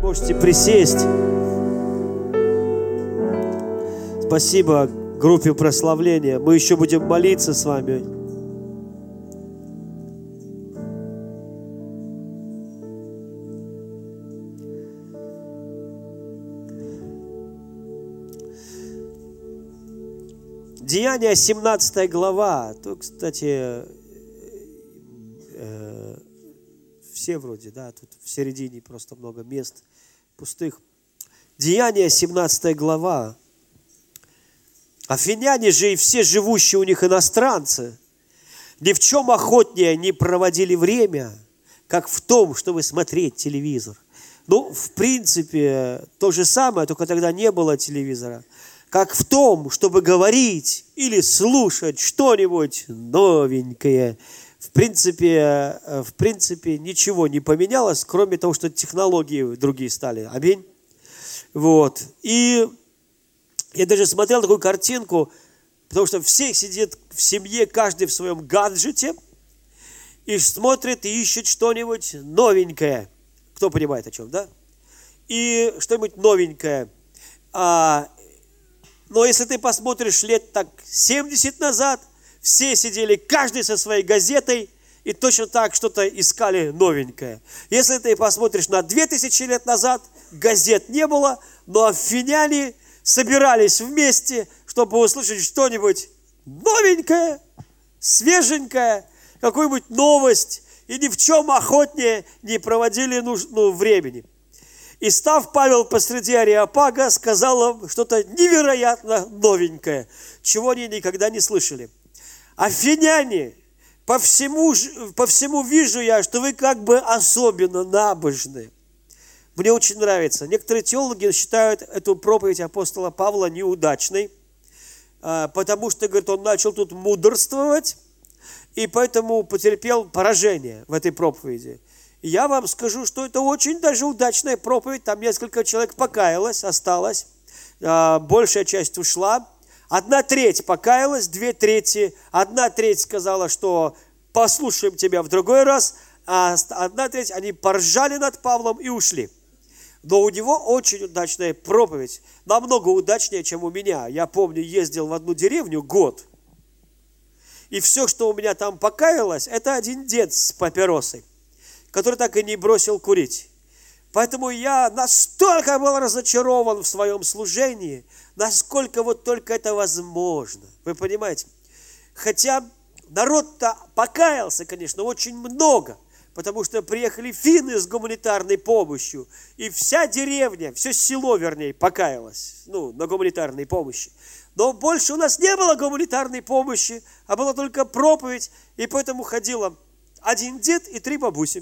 Можете присесть. Спасибо группе прославления. Мы еще будем молиться с вами. Деяния, 17 глава. Тут, кстати, все вроде, да, тут в середине просто много мест пустых. Деяния, 17 глава. Афиняне же и все живущие у них иностранцы ни в чем охотнее не проводили время, как в том, чтобы смотреть телевизор. Ну, в принципе, то же самое, только тогда не было телевизора. Как в том, чтобы говорить или слушать что-нибудь новенькое. В принципе, ничего не поменялось, кроме того, что технологии другие стали. Аминь. Вот. И я даже смотрел такую картинку, потому что все сидят в семье, каждый в своем гаджете, и смотрит и ищет что-нибудь новенькое. Кто понимает о чем, да? И что-нибудь новенькое. Но если ты посмотришь лет так 70 назад, все сидели, каждый со своей газетой, и точно так что-то искали новенькое. Если ты посмотришь на 2000 лет назад, газет не было, но афиняне собирались вместе, чтобы услышать что-нибудь новенькое, свеженькое, какую-нибудь новость, и ни в чем охотнее не проводили времени. И став Павел посреди Ареопага, сказал им что-то невероятно новенькое, чего они никогда не слышали. Афиняне, по всему вижу я, что вы как бы особенно набожны. Мне очень нравится. Некоторые теологи считают эту проповедь апостола Павла неудачной, потому что, говорит, он начал тут мудрствовать, и поэтому потерпел поражение в этой проповеди. И я вам скажу, что это очень даже удачная проповедь. Там несколько человек покаялось, осталось. Большая часть ушла. 1/3 покаялась, 2/3. 1/3 сказала, что послушаем тебя в другой раз. А 1/3 они поржали над Павлом и ушли. Но у него очень удачная проповедь. Намного удачнее, чем у меня. Я помню, ездил в одну деревню год. И все, что у меня там покаялось, это один дед с папиросой, который так и не бросил курить. Поэтому я настолько был разочарован в своем служении, насколько вот только это возможно. Вы понимаете? Хотя народ-то покаялся, конечно, очень много, потому что приехали финны с гуманитарной помощью, и вся деревня, все село, вернее, покаялось, на гуманитарной помощи. Но больше у нас не было гуманитарной помощи, а была только проповедь, и поэтому ходило один дед и 3 бабуси.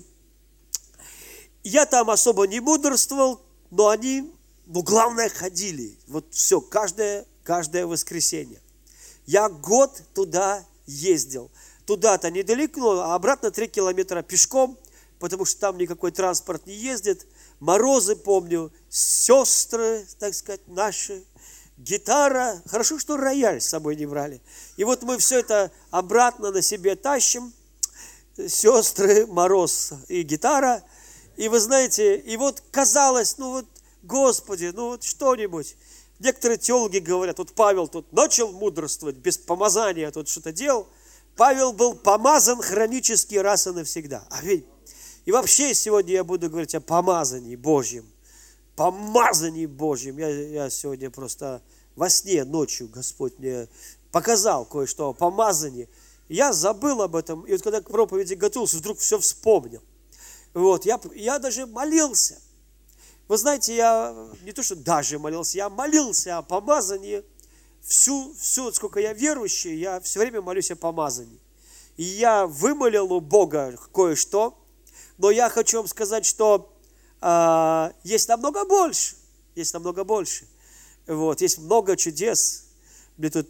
Я там особо не мудрствовал, но они, главное, ходили. Вот все, каждое воскресенье. Я год туда ездил. Туда-то недалеко, а обратно 3 километра пешком, потому что там никакой транспорт не ездит. Морозы, помню, сестры, так сказать, наши, гитара. Хорошо, что рояль с собой не брали. И вот мы все это обратно на себе тащим. Сестры, мороз и гитара. И вы знаете, и вот казалось, Господи, что-нибудь. Некоторые теологи говорят, вот Павел тут начал мудрствовать, без помазания тут что-то делал. Павел был помазан хронически раз и навсегда. Аминь. И вообще сегодня я буду говорить о помазании Божьем. Помазании Божьем. Я сегодня просто во сне ночью Господь мне показал кое-что о помазании. Я забыл об этом, и вот когда к проповеди готовился, вдруг все вспомнил. Вот, я даже молился. Вы знаете, я не то, что даже молился, я молился о помазании. Всю, сколько я верующий, я все время молюсь о помазании. И я вымолил у Бога кое-что, но я хочу вам сказать, что есть намного больше. Есть намного больше. Вот, есть много чудес. Мне тут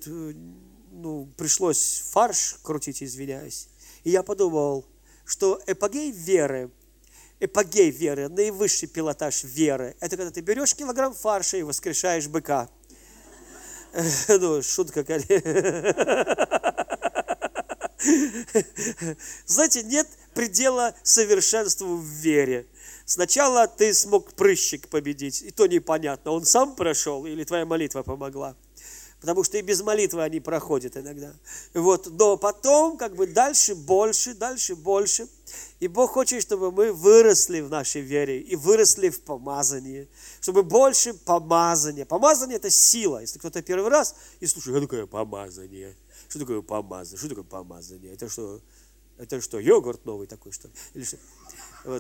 пришлось фарш крутить, извиняюсь. И я подумал, что эпогей веры, наивысший пилотаж веры, это когда ты берешь килограмм фарша и воскрешаешь быка. Шутка, конечно. Знаете, нет предела совершенству в вере. Сначала ты смог прыщик победить, и то непонятно, он сам прошел или твоя молитва помогла. Потому что и без молитвы они проходят иногда. Вот. Но потом как бы дальше больше, дальше больше. И Бог хочет, чтобы мы выросли в нашей вере и выросли в помазании. Чтобы больше помазания. Помазание – это сила. Если кто-то первый раз и слушает, что такое помазание? Что такое помазание? Что такое помазание? Это что, йогурт новый такой, что ли? Или что? Вот.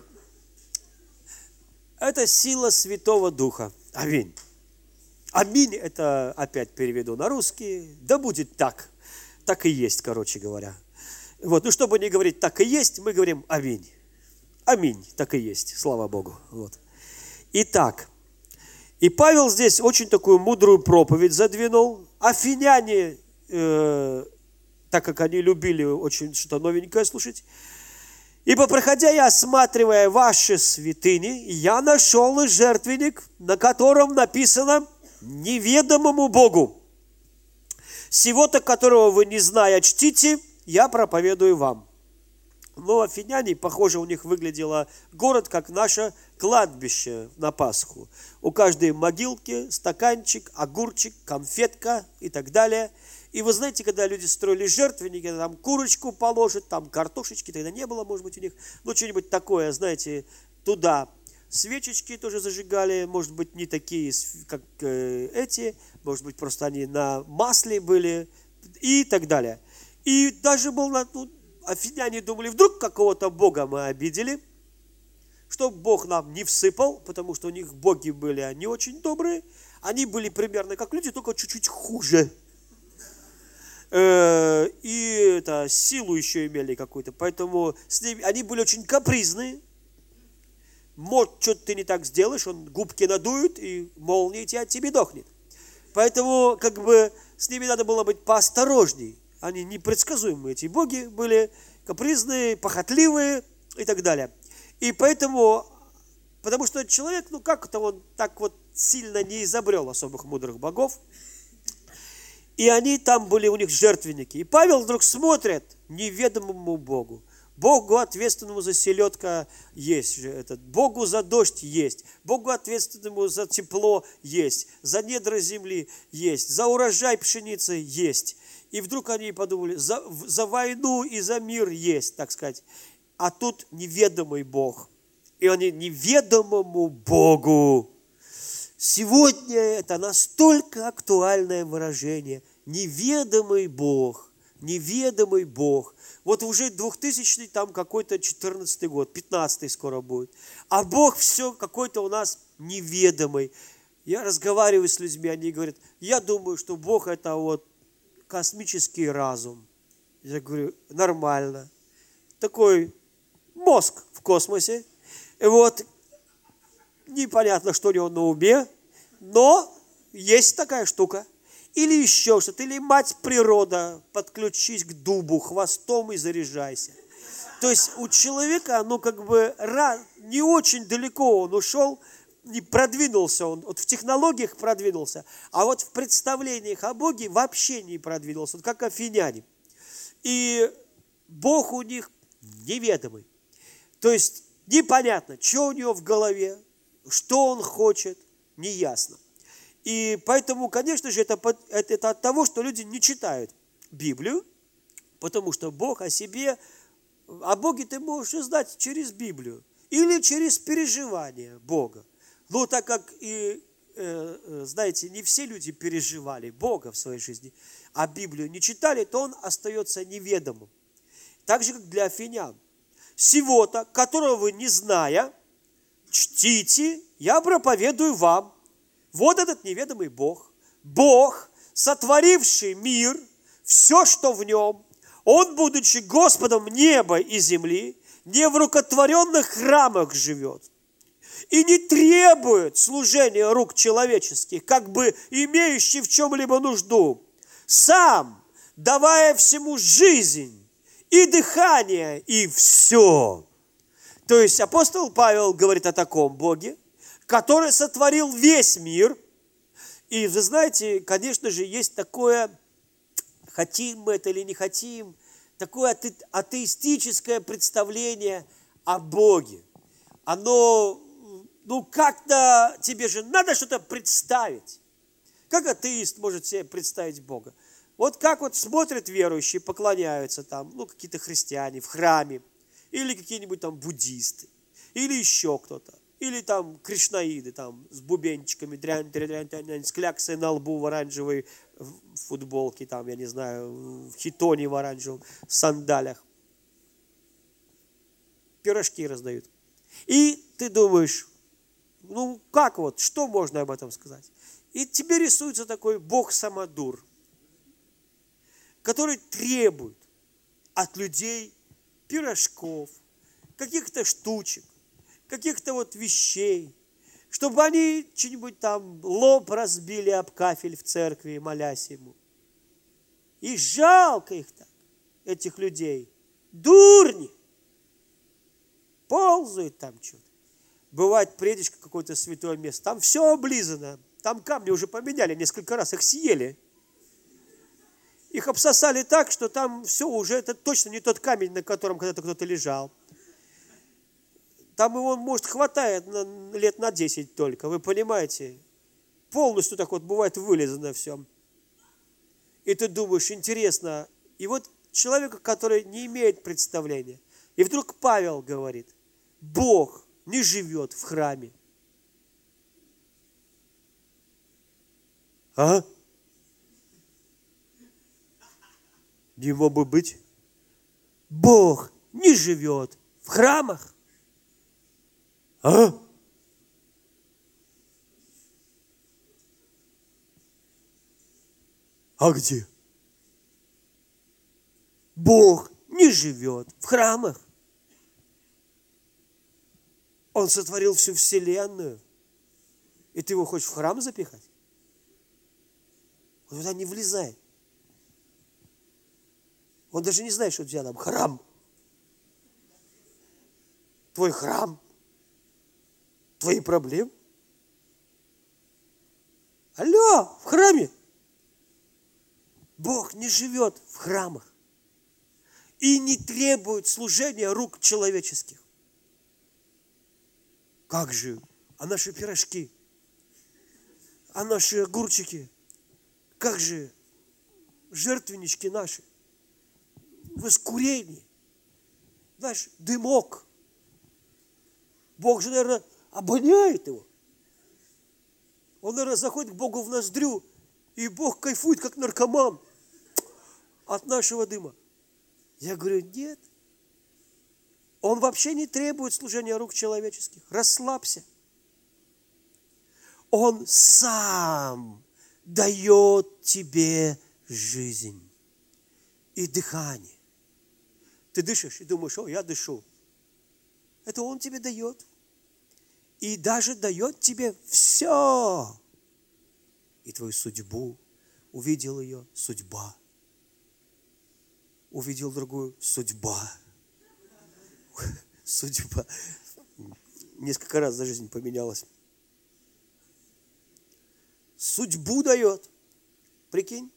Это сила Святого Духа. Аминь. Аминь, это опять переведу на русский. Да будет так. Так и есть, короче говоря. Вот, ну, чтобы не говорить так и есть, мы говорим аминь. Аминь, так и есть, слава Богу. Вот. Итак, и Павел здесь очень такую мудрую проповедь задвинул. Афиняне, так как они любили очень что-то новенькое слушать, ибо, проходя и осматривая ваши святыни, я нашел жертвенник, на котором написано неведомому Богу. Сего-то, которого вы не зная чтите, я проповедую вам. Но афиняне, похоже, у них выглядело город, как наше кладбище на Пасху. У каждой могилки стаканчик, огурчик, конфетка и так далее. И вы знаете, когда люди строили жертвенники, там курочку положат, там картошечки, тогда не было, может быть, у них, ну, что-нибудь такое, знаете, туда. Свечечки тоже зажигали, может быть, не такие, как эти, может быть, просто они на масле были и так далее. И даже афиняне думали, вдруг какого-то бога мы обидели, чтобы Бог нам не всыпал, потому что у них боги были не очень добрые, они были примерно как люди, только чуть-чуть хуже. И силу еще имели какую-то, поэтому с ними, они были очень капризные. Может, что-то ты не так сделаешь, он губки надует, и молния тебя тебе дохнет. Поэтому, как бы, с ними надо было быть поосторожней. Они непредсказуемые, эти боги были капризные, похотливые и так далее. И поэтому, потому что человек, ну как-то он так вот сильно не изобрел особых мудрых богов. И они там были, у них жертвенники. И Павел вдруг смотрит неведомому Богу. Богу, ответственному за селедка, есть же этот. Богу за дождь есть. Богу, ответственному за тепло, есть. За недра земли есть. За урожай пшеницы есть. И вдруг они подумали, за войну и за мир есть, так сказать. А тут неведомый Бог. И они неведомому Богу. Сегодня это настолько актуальное выражение. Неведомый Бог. Неведомый Бог. Вот уже 2000-й, там какой-то 14-й год, 15-й скоро будет. А Бог все какой-то у нас неведомый. Я разговариваю с людьми, они говорят, я думаю, что Бог это вот космический разум. Я говорю, нормально. Такой мозг в космосе. И вот непонятно, что у него на уме, но есть такая штука. Или еще что-то, или мать природа, подключись к дубу хвостом и заряжайся. То есть у человека, ну как бы не очень далеко он ушел, не продвинулся он, вот в технологиях продвинулся, а вот в представлениях о Боге вообще не продвинулся, вот как афиняне. И Бог у них неведомый. То есть непонятно, что у него в голове, что он хочет, неясно. И поэтому, конечно же, это от того, что люди не читают Библию, потому что Бог о себе, о Боге ты можешь узнать через Библию или через переживания Бога. Но так как, знаете, не все люди переживали Бога в своей жизни, а Библию не читали, то он остается неведомым. Так же, как для афинян. Сего-то, которого вы не зная, чтите, я проповедую вам. Вот этот неведомый Бог, Бог, сотворивший мир, все, что в нем, Он, будучи Господом неба и земли, не в рукотворенных храмах живет и не требует служения рук человеческих, как бы имеющий в чем-либо нужду, сам, давая всему жизнь и дыхание, и все. То есть апостол Павел говорит о таком Боге, который сотворил весь мир. И вы знаете, конечно же, есть такое, хотим мы это или не хотим, такое атеистическое представление о Боге. оно, как-то тебе же надо что-то представить. Как атеист может себе представить Бога? Вот как вот смотрят верующие, поклоняются там, какие-то христиане в храме, или какие-нибудь там буддисты, или еще кто-то, или там кришнаиды там с бубенчиками, дрянь, с кляксой на лбу в оранжевой футболке, там, я не знаю, в хитоне в оранжевом, в сандалях. Пирожки раздают. И ты думаешь, как вот, что можно об этом сказать? И тебе рисуется такой Бог-самодур, который требует от людей пирожков, каких-то штучек, каких-то вот вещей, чтобы они что-нибудь там лоб разбили об кафель в церкви, молясь ему. И жалко их так, этих людей. Дурни! Ползают там что-то. Бывает, приедешь в какое-то святое место, там все облизано, там камни уже поменяли несколько раз, их съели. Их обсосали так, что там все уже, это точно не тот камень, на котором когда-то кто-то лежал. Там его, может, хватает лет на 10 только, вы понимаете? Полностью так вот бывает вылизано все. И ты думаешь, интересно, и вот человек, который не имеет представления, и вдруг Павел говорит, Бог не живет в храме. А? Не мог бы быть. Бог не живет в храмах. А? А где? Бог не живет в храмах. Он сотворил всю вселенную. И ты его хочешь в храм запихать? Он туда не влезает. Он даже не знает, что у тебя там храм. Твой храм. Твои проблемы. Алло, в храме. Бог не живет в храмах и не требует служения рук человеческих. Как же? А наши пирожки? А наши огурчики? Как же жертвеннички наши? Воскурение. Знаешь, дымок. Бог же, наверное, обоняет его. Он, наверное, заходит к Богу в ноздрю, и Бог кайфует, как наркоман от нашего дыма. Я говорю, нет. Он вообще не требует служения рук человеческих. Расслабься. Он сам дает тебе жизнь и дыхание. Ты дышишь и думаешь, я дышу. Это Он тебе дает. И даже дает тебе все. И твою судьбу. Увидел ее, судьба. Увидел другую, судьба. Судьба. Несколько раз за жизнь поменялась. Судьбу дает. Прикинь.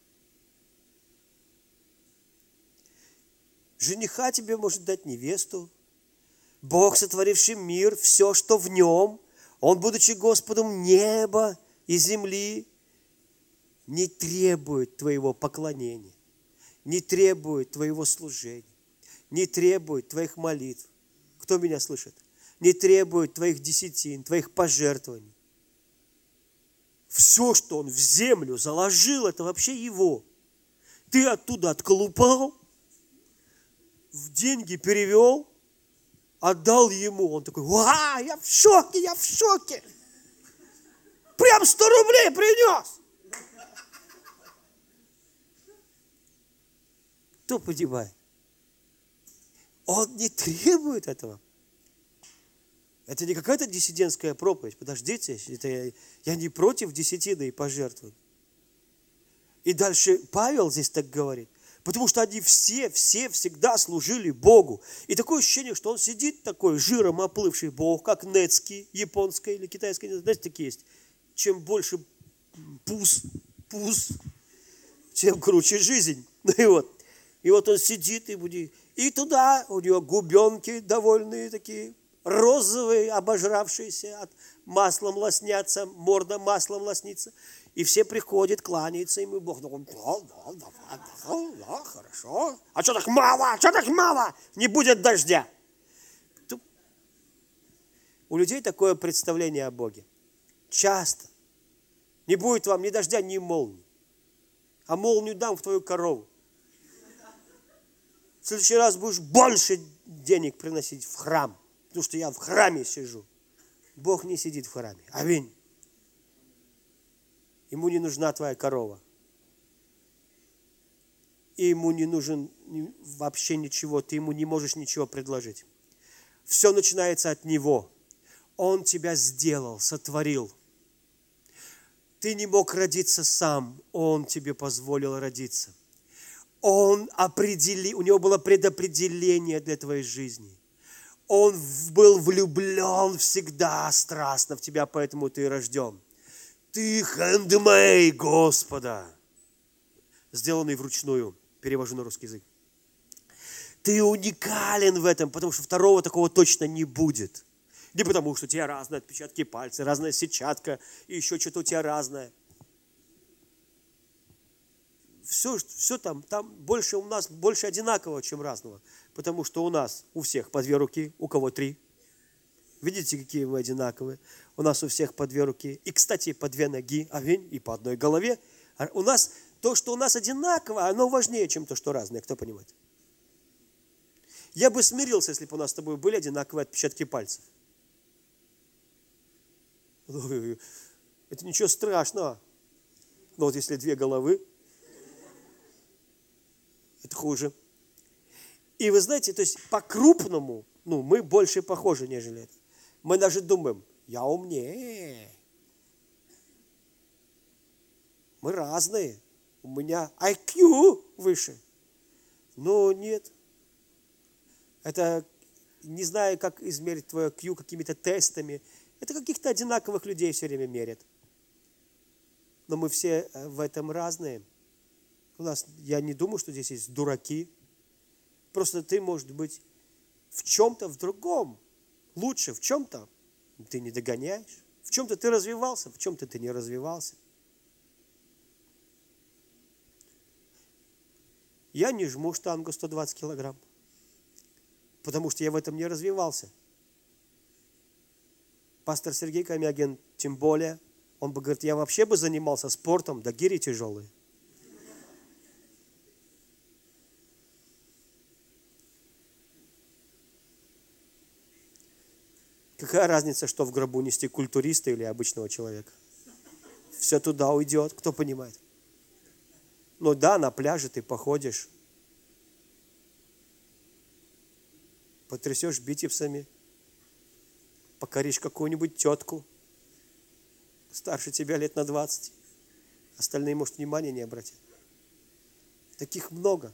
Жениха тебе может дать невесту. Бог, сотворивший мир, все, что в нем, Он, будучи Господом неба и земли, не требует твоего поклонения, не требует твоего служения, не требует твоих молитв. Кто меня слышит? Не требует твоих десятин, твоих пожертвований. Все, что Он в землю заложил, это вообще Его. Ты оттуда отколупал, в деньги перевел, отдал Ему. Он такой, я в шоке. Прям 100 рублей принес. Кто понимает? Он не требует этого. Это не какая-то диссидентская проповедь. Подождите, я не против десятины и пожертвований. И дальше Павел здесь так говорит. Потому что они все всегда служили Богу. И такое ощущение, что он сидит такой жиром оплывший Бог, как Нецки, японская или китайская, знаете, такие есть. Чем больше пуз, тем круче жизнь. И вот он сидит и туда у него губенки довольные такие, розовые, обожравшиеся, от маслом лоснятся, морда маслом лоснится. И все приходят, кланяются ему. Бог говорит, да, хорошо. А что так мало? Что так мало? Не будет дождя. У людей такое представление о Боге. Часто. Не будет вам ни дождя, ни молнии. А молнию дам в твою корову. В следующий раз будешь больше денег приносить в храм. Потому что я в храме сижу. Бог не сидит в храме. Аминь. Ему не нужна твоя корова. И ему не нужен вообще ничего. Ты ему не можешь ничего предложить. Все начинается от него. Он тебя сделал, сотворил. Ты не мог родиться сам. Он тебе позволил родиться. Он определил, у него было предопределение для твоей жизни. Он был влюблен всегда страстно в тебя, поэтому ты рожден. Ты handmade Господа, сделанный вручную. Перевожу на русский язык. Ты уникален в этом, потому что второго такого точно не будет. Не потому, что у тебя разные отпечатки пальцев, разная сетчатка, и еще что-то у тебя разное. Все там больше у нас, больше одинакового, чем разного. Потому что у нас, у всех по 2 руки, у кого 3. Видите, какие мы одинаковые? У нас у всех по 2 руки. И, кстати, по 2 ноги, аминь, и по 1 голове. У нас, то, что у нас одинаково, оно важнее, чем то, что разное. Кто понимает? Я бы смирился, если бы у нас с тобой были одинаковые отпечатки пальцев. Это ничего страшного. Но вот если 2 головы, это хуже. И вы знаете, то есть по-крупному, мы больше похожи, нежели это. Мы даже думаем, я умнее. Мы разные. У меня IQ выше. Но нет. Это, не знаю, как измерить твое IQ какими-то тестами. Это каких-то одинаковых людей все время мерят. Но мы все в этом разные. Я не думаю, что здесь есть дураки. Просто ты, может быть, в чем-то в другом лучше, в чем-то ты не догоняешь, в чем-то ты развивался, в чем-то ты не развивался. Я не жму штангу 120 килограмм, потому что я в этом не развивался. Пастор Сергей Комягин, тем более, он бы говорит, я вообще бы занимался спортом, да гири тяжелые. Какая разница, что в гробу нести, культуриста или обычного человека? Все туда уйдет, кто понимает? Ну да, на пляже ты походишь, потрясешь бицепсами, покоришь какую-нибудь тетку, старше тебя лет на 20. Остальные, может, внимания не обратят. Таких много.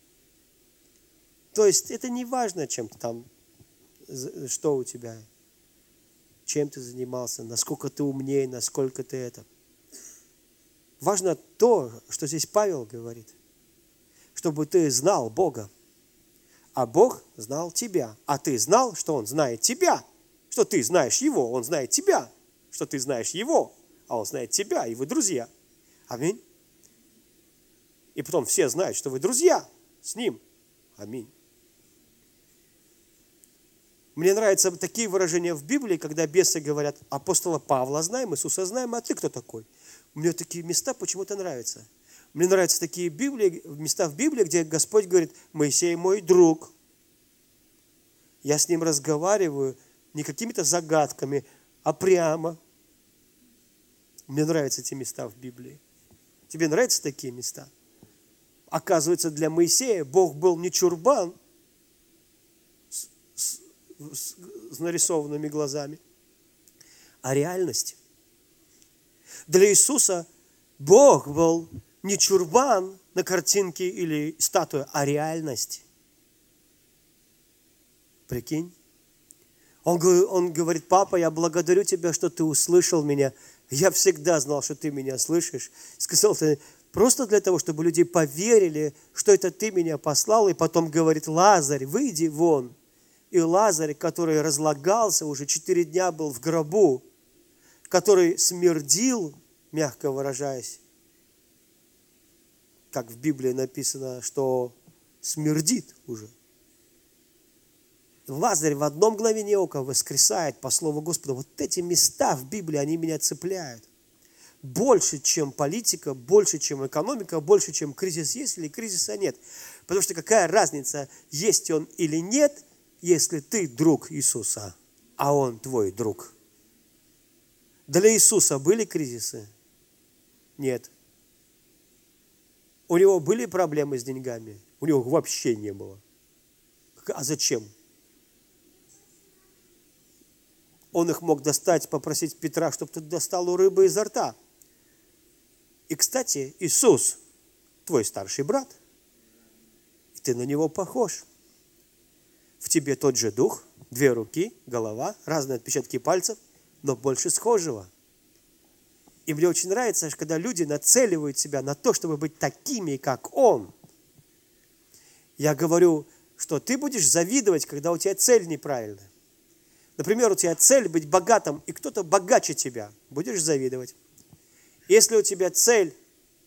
То есть это не важно, чем ты там, что у тебя, чем ты занимался, насколько ты умнее, насколько ты это. Важно то, что здесь Павел говорит, чтобы ты знал Бога, а Бог знал тебя, а ты знал, что Он знает тебя, что ты знаешь Его, Он знает тебя, что ты знаешь Его, а Он знает тебя, и вы друзья. Аминь. И потом все знают, что вы друзья с Ним. Аминь. Мне нравятся такие выражения в Библии, когда бесы говорят, апостола Павла знаем, Иисуса знаем, а ты кто такой? Мне такие места почему-то нравятся. Мне нравятся такие места в Библии, где Господь говорит, Моисей мой друг. Я с ним разговариваю не какими-то загадками, а прямо. Мне нравятся эти места в Библии. Тебе нравятся такие места? Оказывается, для Моисея Бог был не чурбан с нарисованными глазами, а реальность. Для Иисуса Бог был не чурбан на картинке или статуя, а реальность. Прикинь? Он говорит, папа, я благодарю тебя, что ты услышал меня. Я всегда знал, что ты меня слышишь. Сказал ты просто для того, чтобы люди поверили, что это ты меня послал. И потом говорит, Лазарь, выйди вон. И Лазарь, который разлагался, уже 4 дня был в гробу, который смердил, мягко выражаясь, как в Библии написано, что смердит уже. Лазарь в одно мгновение ока воскресает по слову Господа. Вот эти места в Библии, они меня цепляют. Больше, чем политика, больше, чем экономика, больше, чем кризис есть или кризиса нет. Потому что какая разница, есть он или нет, если ты друг Иисуса, а он твой друг. Для Иисуса были кризисы? Нет. У него были проблемы с деньгами? У него вообще не было. А зачем? Он их мог достать, попросить Петра, чтобы тот достал у рыбы изо рта. И, кстати, Иисус, твой старший брат, и ты на него похож. В тебе тот же дух, 2 руки, голова, разные отпечатки пальцев, но больше схожего. И мне очень нравится, когда люди нацеливают себя на то, чтобы быть такими, как Он. Я говорю, что ты будешь завидовать, когда у тебя цель неправильная. Например, у тебя цель быть богатым, и кто-то богаче тебя. Будешь завидовать. Если у тебя цель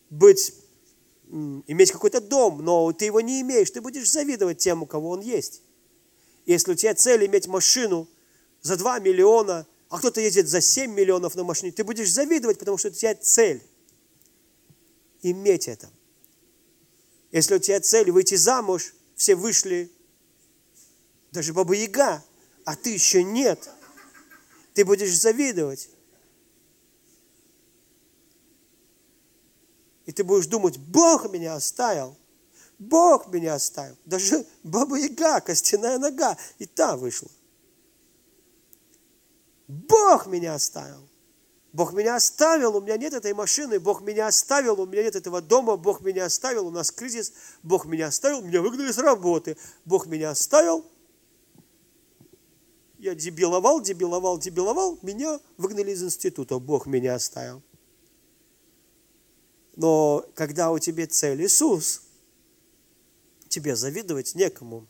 иметь какой-то дом, но ты его не имеешь, ты будешь завидовать тем, у кого он есть. Если у тебя цель иметь машину за 2 миллиона, а кто-то ездит за 7 миллионов на машине, ты будешь завидовать, потому что у тебя цель иметь это. Если у тебя цель выйти замуж, все вышли, даже Баба Яга, а ты еще нет, ты будешь завидовать. И ты будешь думать, Бог меня оставил. Бог меня оставил. Даже Баба Яга, костяная нога, и та вышла. Бог меня оставил. Бог меня оставил, у меня нет этой машины. Бог меня оставил, у меня нет этого дома. Бог меня оставил, у нас кризис. Бог меня оставил, меня выгнали с работы. Бог меня оставил. Я дебиловал, меня выгнали из института. Бог меня оставил. Но когда у тебя цель Иисус, тебе завидовать некому.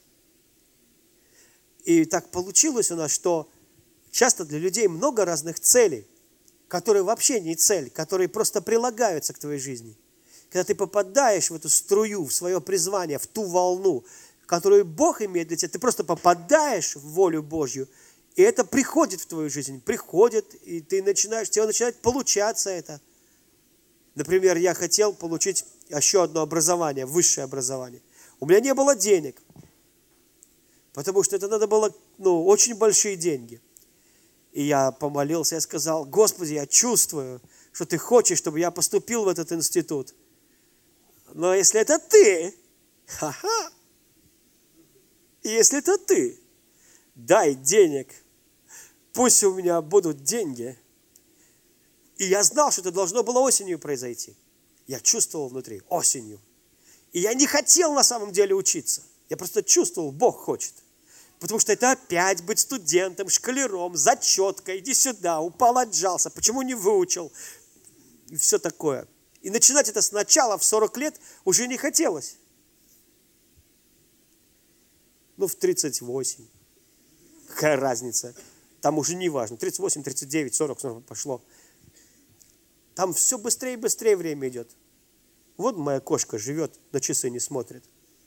И так получилось у нас, что часто для людей много разных целей, которые вообще не цель, которые просто прилагаются к твоей жизни. Когда ты попадаешь в эту струю, в свое призвание, в ту волну, которую Бог имеет для тебя, ты просто попадаешь в волю Божью, и это приходит в твою жизнь, приходит, и тебе начинает получаться это. Например, я хотел получить еще одно образование, высшее образование. У меня не было денег, потому что это надо было, очень большие деньги. И я помолился, я сказал, Господи, я чувствую, что Ты хочешь, чтобы я поступил в этот институт. Но если это Ты, если это Ты, дай денег, пусть у меня будут деньги. И я знал, что это должно было осенью произойти. Я чувствовал внутри, осенью. И я не хотел на самом деле учиться. Я просто чувствовал, Бог хочет. Потому что это опять быть студентом, школяром, зачетка, иди сюда, упал, отжался, почему не выучил? И все такое. И начинать это сначала, в 40 лет, уже не хотелось. В 38. Какая разница? Там уже не важно. 38, 39, 40 пошло. Там все быстрее и быстрее время идет. Вот моя кошка живет, на часы не смотрит.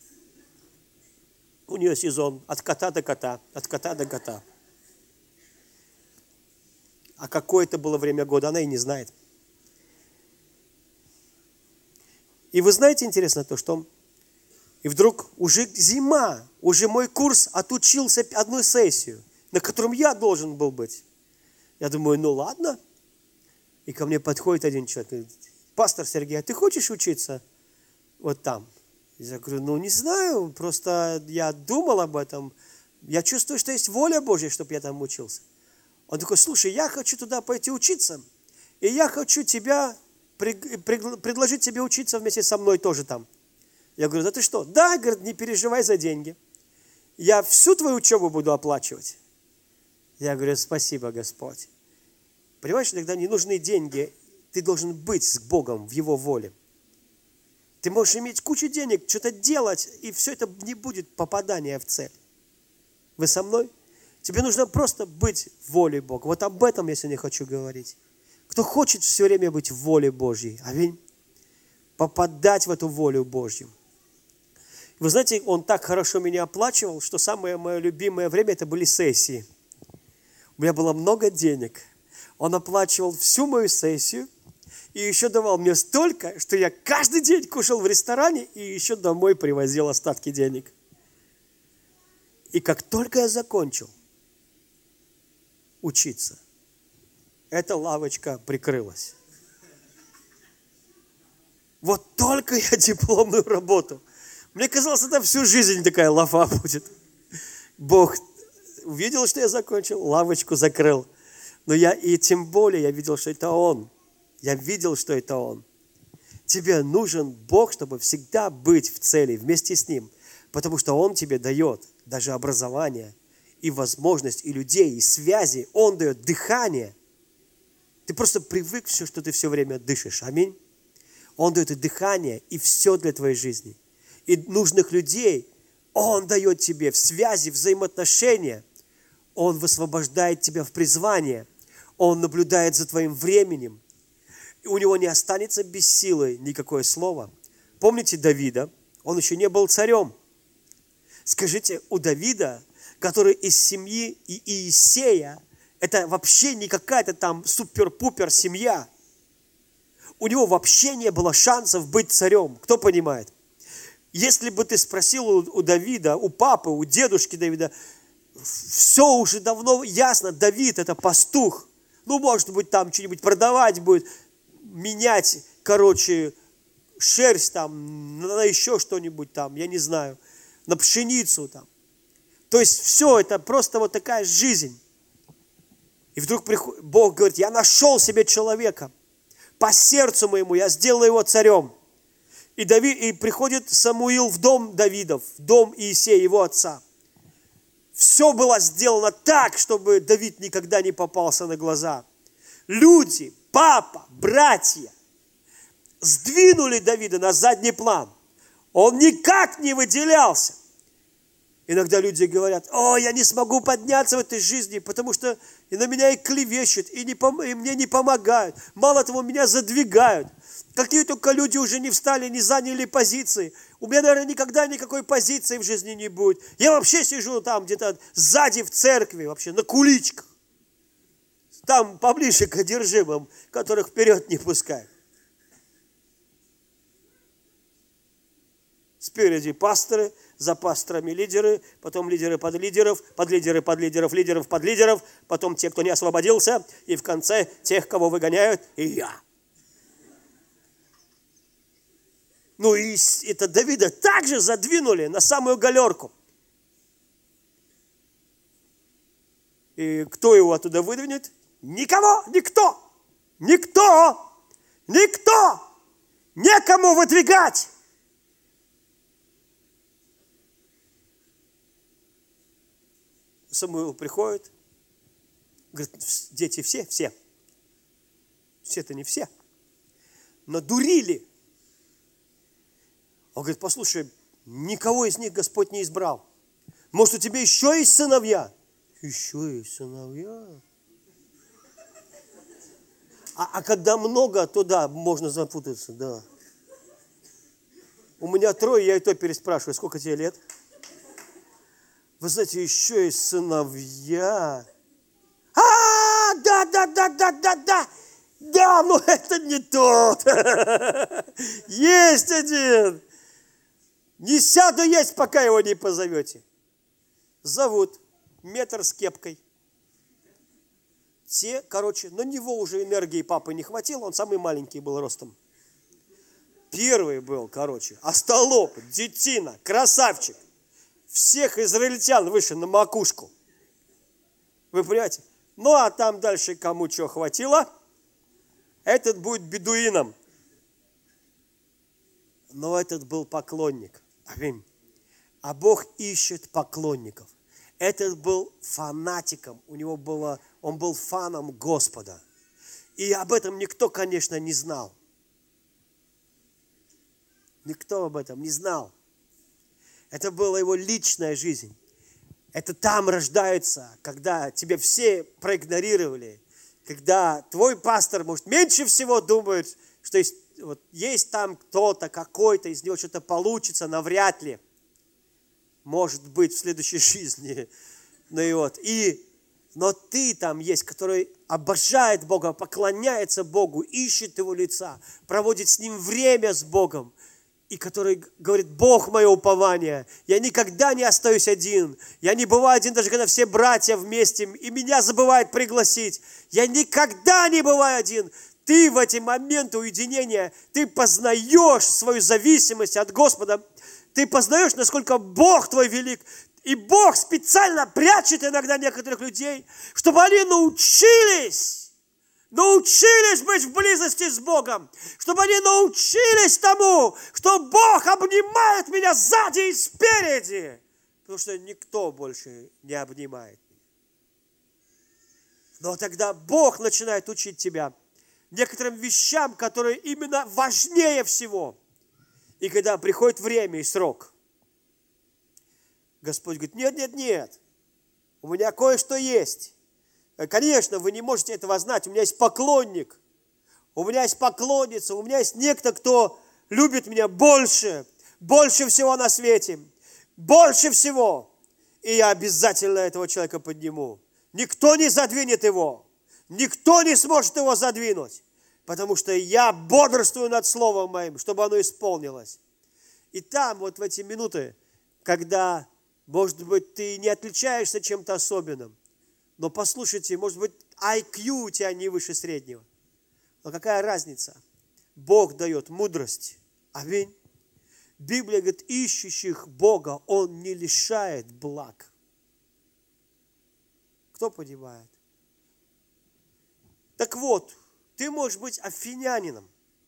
У нее сезон от кота до кота, от кота до кота. А какое это было время года, она и не знает. И вы знаете, интересно то, что и вдруг уже зима, уже мой курс отучился одну сессию, на котором я должен был быть. Я думаю, ладно. И ко мне подходит один человек, говорит, пастор Сергей, а ты хочешь учиться вот там? Я говорю, не знаю, просто я думал об этом. Я чувствую, что есть воля Божья, чтобы я там учился. Он такой, слушай, я хочу туда пойти учиться, и я хочу предложить тебе учиться вместе со мной тоже там. Я говорю, да ты что? Да, говорит, не переживай за деньги. Я всю твою учебу буду оплачивать. Я говорю, спасибо, Господь. Понимаешь, иногда не нужны деньги. Ты должен быть с Богом в Его воле. Ты можешь иметь кучу денег, что-то делать, и все это не будет попадания в цель. Вы со мной? Тебе нужно просто быть в воле Бога. Вот об этом я сегодня хочу говорить. Кто хочет все время быть в воле Божьей, аминь, попадать в эту волю Божью. Вы знаете, он так хорошо меня оплачивал, что самое мое любимое время это были сессии. У меня было много денег. Он оплачивал всю мою сессию и еще давал мне столько, что я каждый день кушал в ресторане и еще домой привозил остатки денег. И как только я закончил учиться, эта лавочка прикрылась. Вот только я дипломную работу. Мне казалось, это всю жизнь такая лафа будет. Бог увидел, что я закончил, лавочку закрыл. Но тем более я видел, что это Он. Я видел, что это Он. Тебе нужен Бог, чтобы всегда быть в цели вместе с Ним. Потому что Он тебе дает даже образование, и возможность, и людей, и связи. Он дает дыхание. Ты просто привык, что ты все время дышишь. Аминь. Он дает и дыхание, и все для твоей жизни. И нужных людей Он дает тебе в связи, взаимоотношения. Он высвобождает тебя в призвание. Он наблюдает за твоим временем. И у него не останется без силы никакое слово. Помните Давида? Он еще не был царем. Скажите, у Давида, который из семьи Иисея, это вообще не какая-то там супер-пупер семья. У него вообще не было шансов быть царем. Кто понимает? Если бы ты спросил у Давида, у папы, у дедушки Давида, все уже давно ясно, Давид это пастух. Ну, может быть, там что-нибудь продавать будет, менять, шерсть там, на еще что-нибудь там, я не знаю, на пшеницу там. То есть все это просто вот такая жизнь. И вдруг Бог говорит, я нашел себе человека, по сердцу моему я сделал его царем. И приходит Самуил в дом Давидов, в дом Иисея, его отца. Все было сделано так, чтобы Давид никогда не попался на глаза. Люди, папа, братья сдвинули Давида на задний план. Он никак не выделялся. Иногда люди говорят, я не смогу подняться в этой жизни, потому что и на меня и клевещут, и мне не помогают. Мало того, меня задвигают. Какие только люди уже не встали, не заняли позиции. У меня, наверное, никогда никакой позиции в жизни не будет. Я вообще сижу там где-то сзади в церкви, вообще на куличках. Там поближе к одержимым, которых вперед не пускают. Спереди пасторы, за пасторами лидеры, потом лидеры под лидеров, подлидеры под лидеров, лидеров под лидеров, потом те, кто не освободился, и в конце тех, кого выгоняют, и я. Ну и это Давида также задвинули на самую галерку. И кто его оттуда выдвинет? Никого, никто, некому выдвигать. Самуил приходит, говорит, дети все. Все-то не все. Надурили. Он говорит, послушай, никого из них Господь не избрал. Может, у тебя еще есть сыновья? Еще есть сыновья. А когда много, то да, можно запутаться, да. У меня 3, я и то переспрашиваю, сколько тебе лет? Вы знаете, еще есть сыновья. Да, но это не тот. Есть один. Не сяду есть, пока его не позовете. Зовут, метр с кепкой. На него уже энергии папы не хватило, он самый маленький был ростом. Первый был, остолоп, детина, красавчик. Всех израильтян выше на макушку. Вы понимаете? Ну, а там дальше кому что хватило, этот будет бедуином. Но этот был поклонник. Аминь. А Бог ищет поклонников. Этот был фанатиком. Он был фаном Господа. И об этом никто, конечно, не знал. Никто об этом не знал. Это была его личная жизнь. Это там рождается, когда тебя все проигнорировали, когда твой пастор, может, меньше всего думает, что есть там кто-то, какой-то, из него что-то получится, навряд ли. Может быть, в следующей жизни. Но ты там есть, который обожает Бога, поклоняется Богу, ищет Его лица, проводит с Ним время с Богом, и который говорит: Бог мое упование, я никогда не остаюсь один, я не бываю один, даже когда все братья вместе, и меня забывают пригласить, я никогда не бываю один. Ты в эти моменты уединения, ты познаешь свою зависимость от Господа, ты познаешь, насколько Бог твой велик. И Бог специально прячет иногда некоторых людей, чтобы они научились быть в близости с Богом, чтобы они научились тому, что Бог обнимает меня сзади и спереди, потому что никто больше не обнимает меня. Но тогда Бог начинает учить тебя некоторым вещам, которые именно важнее всего. И когда приходит время и срок, Господь говорит: нет, у меня кое-что есть. Конечно, вы не можете этого знать. У меня есть поклонник, у меня есть поклонница, у меня есть некто, кто любит меня больше всего на свете, больше всего. И я обязательно этого человека подниму. Никто не задвинет его, никто не сможет его задвинуть, потому что я бодрствую над словом моим, чтобы оно исполнилось. И там, вот в эти минуты, когда, может быть, ты не отличаешься чем-то особенным, но послушайте, может быть, IQ у тебя не выше среднего. Но какая разница? Бог дает мудрость. Аминь. Библия говорит: ищущих Бога Он не лишает благ. Кто понимает? Так вот, ты можешь быть афинянином,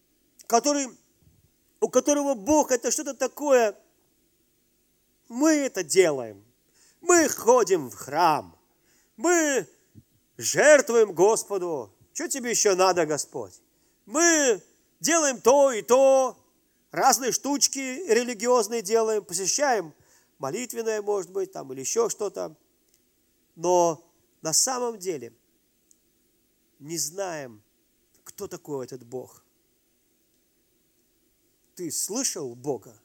у которого Бог это что-то такое. Мы это делаем. Мы ходим в храм. Мы жертвуем Господу. Что тебе еще надо, Господь? Мы делаем то и то. Разные штучки религиозные делаем. Посещаем молитвенное, может быть, там, или еще что-то. Но на самом деле не знаем, кто такой этот Бог. Ты слышал Бога?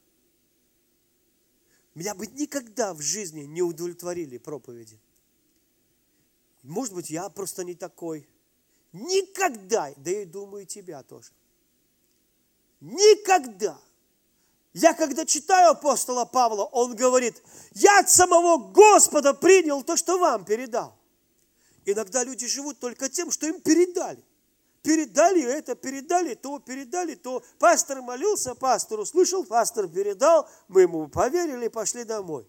Меня бы никогда в жизни не удовлетворили проповеди. Может быть, я просто не такой. Никогда, да и думаю, тебя тоже. Никогда. Я когда читаю апостола Павла, он говорит: я от самого Господа принял то, что вам передал. Иногда люди живут только тем, что им передали. Передали это, передали то. Пастор молился, пастор услышал, пастор передал, мы ему поверили и пошли домой.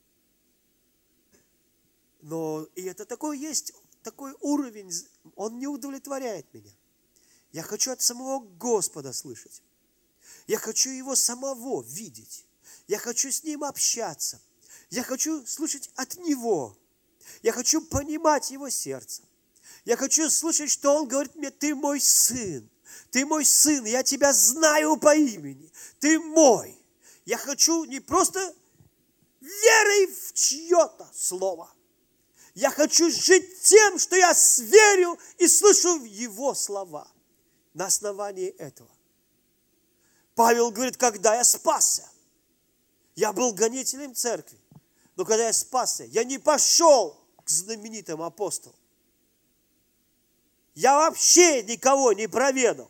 Но и это такой есть, такой уровень, он не удовлетворяет меня. Я хочу от самого Господа слышать. Я хочу Его самого видеть. Я хочу с Ним общаться. Я хочу слышать от Него. Я хочу понимать Его сердце. Я хочу слышать, что Он говорит мне: ты мой сын, я тебя знаю по имени, ты мой. Я хочу не просто верой в чье-то слово. Я хочу жить тем, что я верю и слышу Его слова. На основании этого. Павел говорит: когда я спасся, я был гонителем церкви, но когда я спасся, я не пошел к знаменитым апостолам. Я вообще никого не проведал.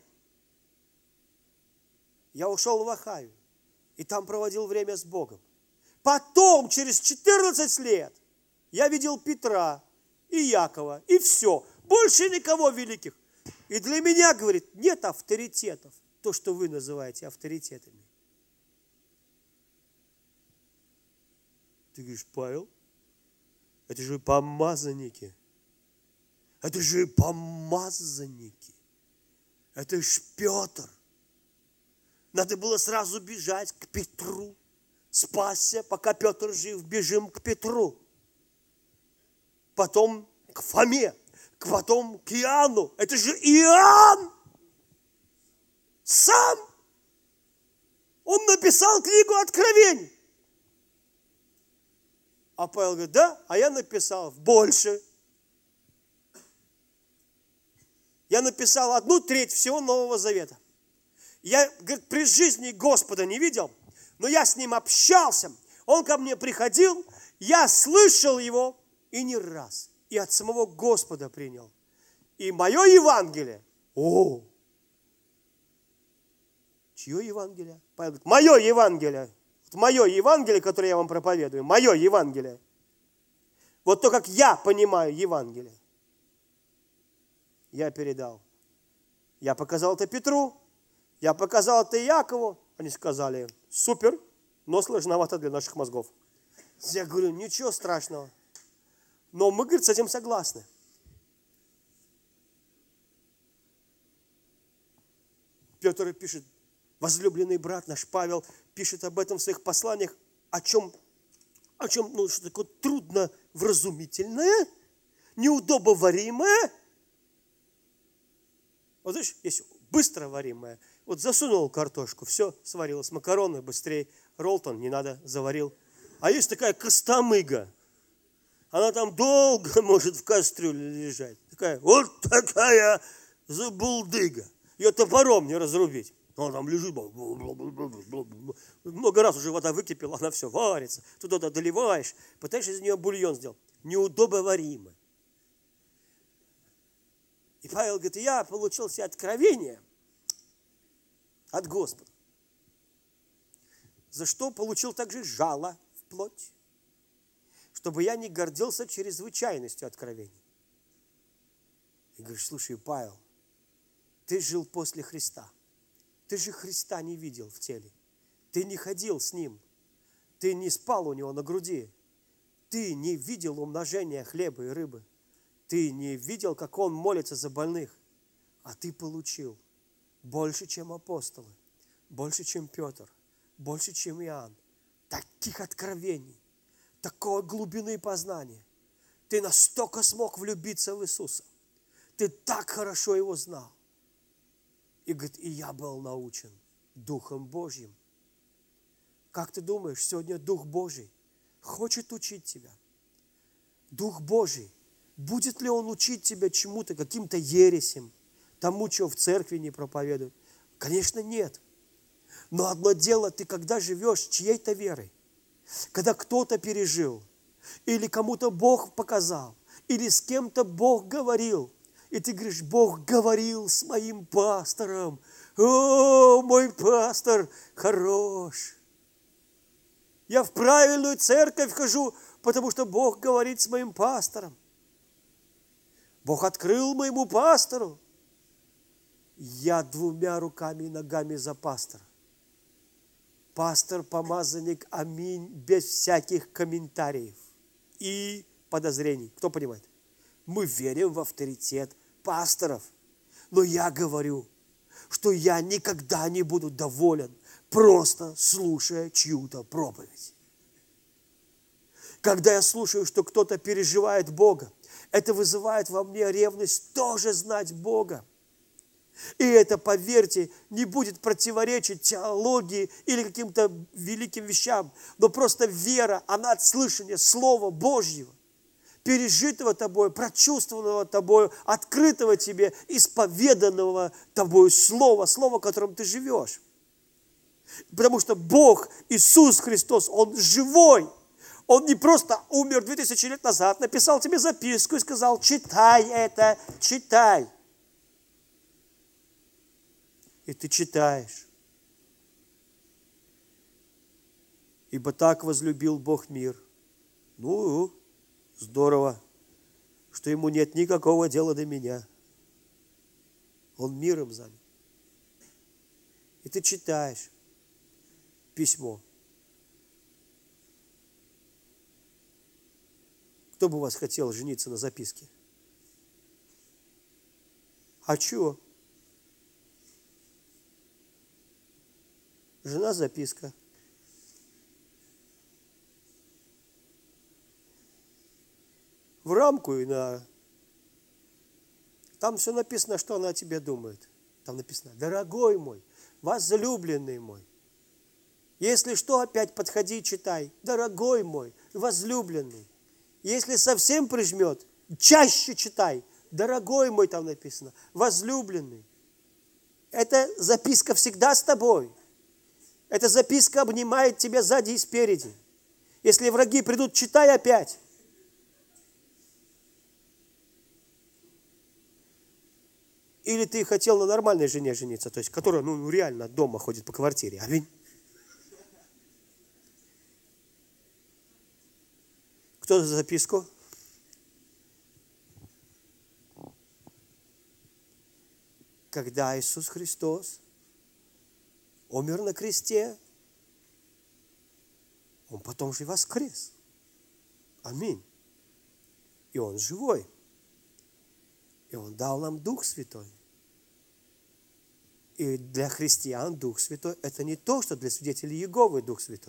Я ушел в Ахаю и там проводил время с Богом. Потом, через 14 лет, я видел Петра и Якова, и все. Больше никого великих. И для меня, говорит, нет авторитетов, то, что вы называете авторитетами. Ты говоришь: Павел, это же помазанники. Это же помазанники. Это ж Петр. Надо было сразу бежать к Петру. Спасся, пока Петр жив, бежим к Петру. Потом к Фоме, потом к Иоанну. Это же Иоанн! Сам! Он написал книгу Откровений. А Павел говорит, да, а я написал больше. Я написал 1/3 всего Нового Завета. Я, говорит, при жизни Господа не видел, но я с Ним общался. Он ко мне приходил, я слышал Его и не раз. И от самого Господа принял. И мое Евангелие, чье Евангелие? Павел говорит, мое Евангелие. Мое Евангелие, которое я вам проповедую, мое Евангелие. Вот то, как я понимаю Евангелие, я передал. Я показал это Петру, я показал это Якову. Они сказали, супер, но сложновато для наших мозгов. Я говорю, ничего страшного. Но мы, говорит, с этим согласны. Петр пишет, возлюбленный брат наш Павел пишет об этом в своих посланиях, о чем, ну, что такое трудно вразумительное, неудобоваримое. Вот знаешь, есть быстро варимое. Вот засунул картошку, все, сварилось. Макароны быстрее. Ролтон не надо, заварил. А есть такая костомыга. Она там долго может в кастрюле лежать. Такая, вот такая забулдыга. Ее топором не разрубить. Она там лежит. Много раз уже вода выкипела, она все варится. Туда доливаешь. Пытаешься из нее бульон сделать. Неудобоваримо. И Павел говорит, я получил себе откровение от Господа. За что получил также жало в плоть. Чтобы я не гордился чрезвычайностью откровений. И говоришь, слушай, Павел, ты жил после Христа. Ты же Христа не видел в теле. Ты не ходил с Ним. Ты не спал у Него на груди. Ты не видел умножения хлеба и рыбы. Ты не видел, как Он молится за больных. А ты получил больше, чем апостолы, больше, чем Петр, больше, чем Иоанн. Таких откровений, такой глубины познания. Ты настолько смог влюбиться в Иисуса. Ты так хорошо Его знал. И говорит, и я был научен Духом Божьим. Как ты думаешь, сегодня Дух Божий хочет учить тебя? Дух Божий, будет ли Он учить тебя чему-то, каким-то ересям, тому, что в церкви не проповедуют? Конечно, нет. Но одно дело, ты когда живешь чьей-то верой, когда кто-то пережил, или кому-то Бог показал, или с кем-то Бог говорил, и ты говоришь, Бог говорил с моим пастором. О, мой пастор хорош. Я в правильную церковь хожу, потому что Бог говорит с моим пастором. Бог открыл моему пастору. Я 2 руками и ногами за пастора. Пастор, помазанник, аминь, без всяких комментариев и подозрений. Кто понимает? Мы верим в авторитет пасторов. Но я говорю, что я никогда не буду доволен, просто слушая чью-то проповедь. Когда я слушаю, что кто-то переживает Бога, это вызывает во мне ревность тоже знать Бога. И это, поверьте, не будет противоречить теологии или каким-то великим вещам, но просто вера, она от слышания Слова Божьего, пережитого тобой, прочувствованного тобой, открытого тебе, исповеданного тобой слова, которым ты живешь. Потому что Бог, Иисус Христос, Он живой. Он не просто умер 2000 лет назад, написал тебе записку и сказал, читай это, читай. И ты читаешь. Ибо так возлюбил Бог мир. Ну, здорово, что Ему нет никакого дела до меня. Он миром занят. И ты читаешь письмо. Кто бы у вас хотел жениться на записке? А чего? Жена записка. В рамку и на... Там все написано, что она о тебе думает. Там написано, дорогой мой, возлюбленный мой. Если что, опять подходи и читай. Дорогой мой, возлюбленный. Если совсем прижмет, чаще читай. Дорогой мой, там написано, возлюбленный. Эта записка всегда с тобой. Эта записка обнимает тебя сзади и спереди. Если враги придут, читай опять. Или ты хотел на нормальной жене жениться, то есть, которая реально дома ходит по квартире. Аминь. Кто за записку? Когда Иисус Христос умер на кресте, Он потом же воскрес. Аминь. И Он живой. И Он дал нам Дух Святой. И для христиан Дух Святой – это не то, что для свидетелей Иеговы Дух Святой.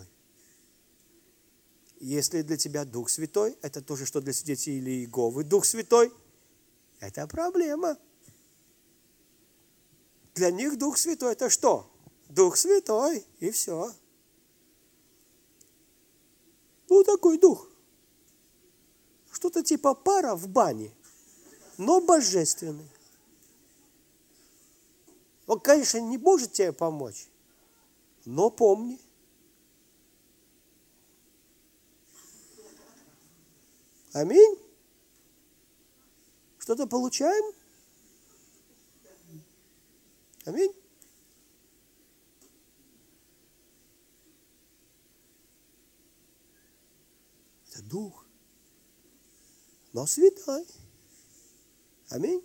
Если для тебя Дух Святой – это то же, что для свидетелей Иеговы Дух Святой – это проблема. Для них Дух Святой – это что? Дух Святой, и все. Такой дух. Что-то типа пара в бане, но божественный. Он, конечно, не может тебе помочь, но помни. Аминь. Что-то получаем? Аминь. Это Дух, но святой. Аминь.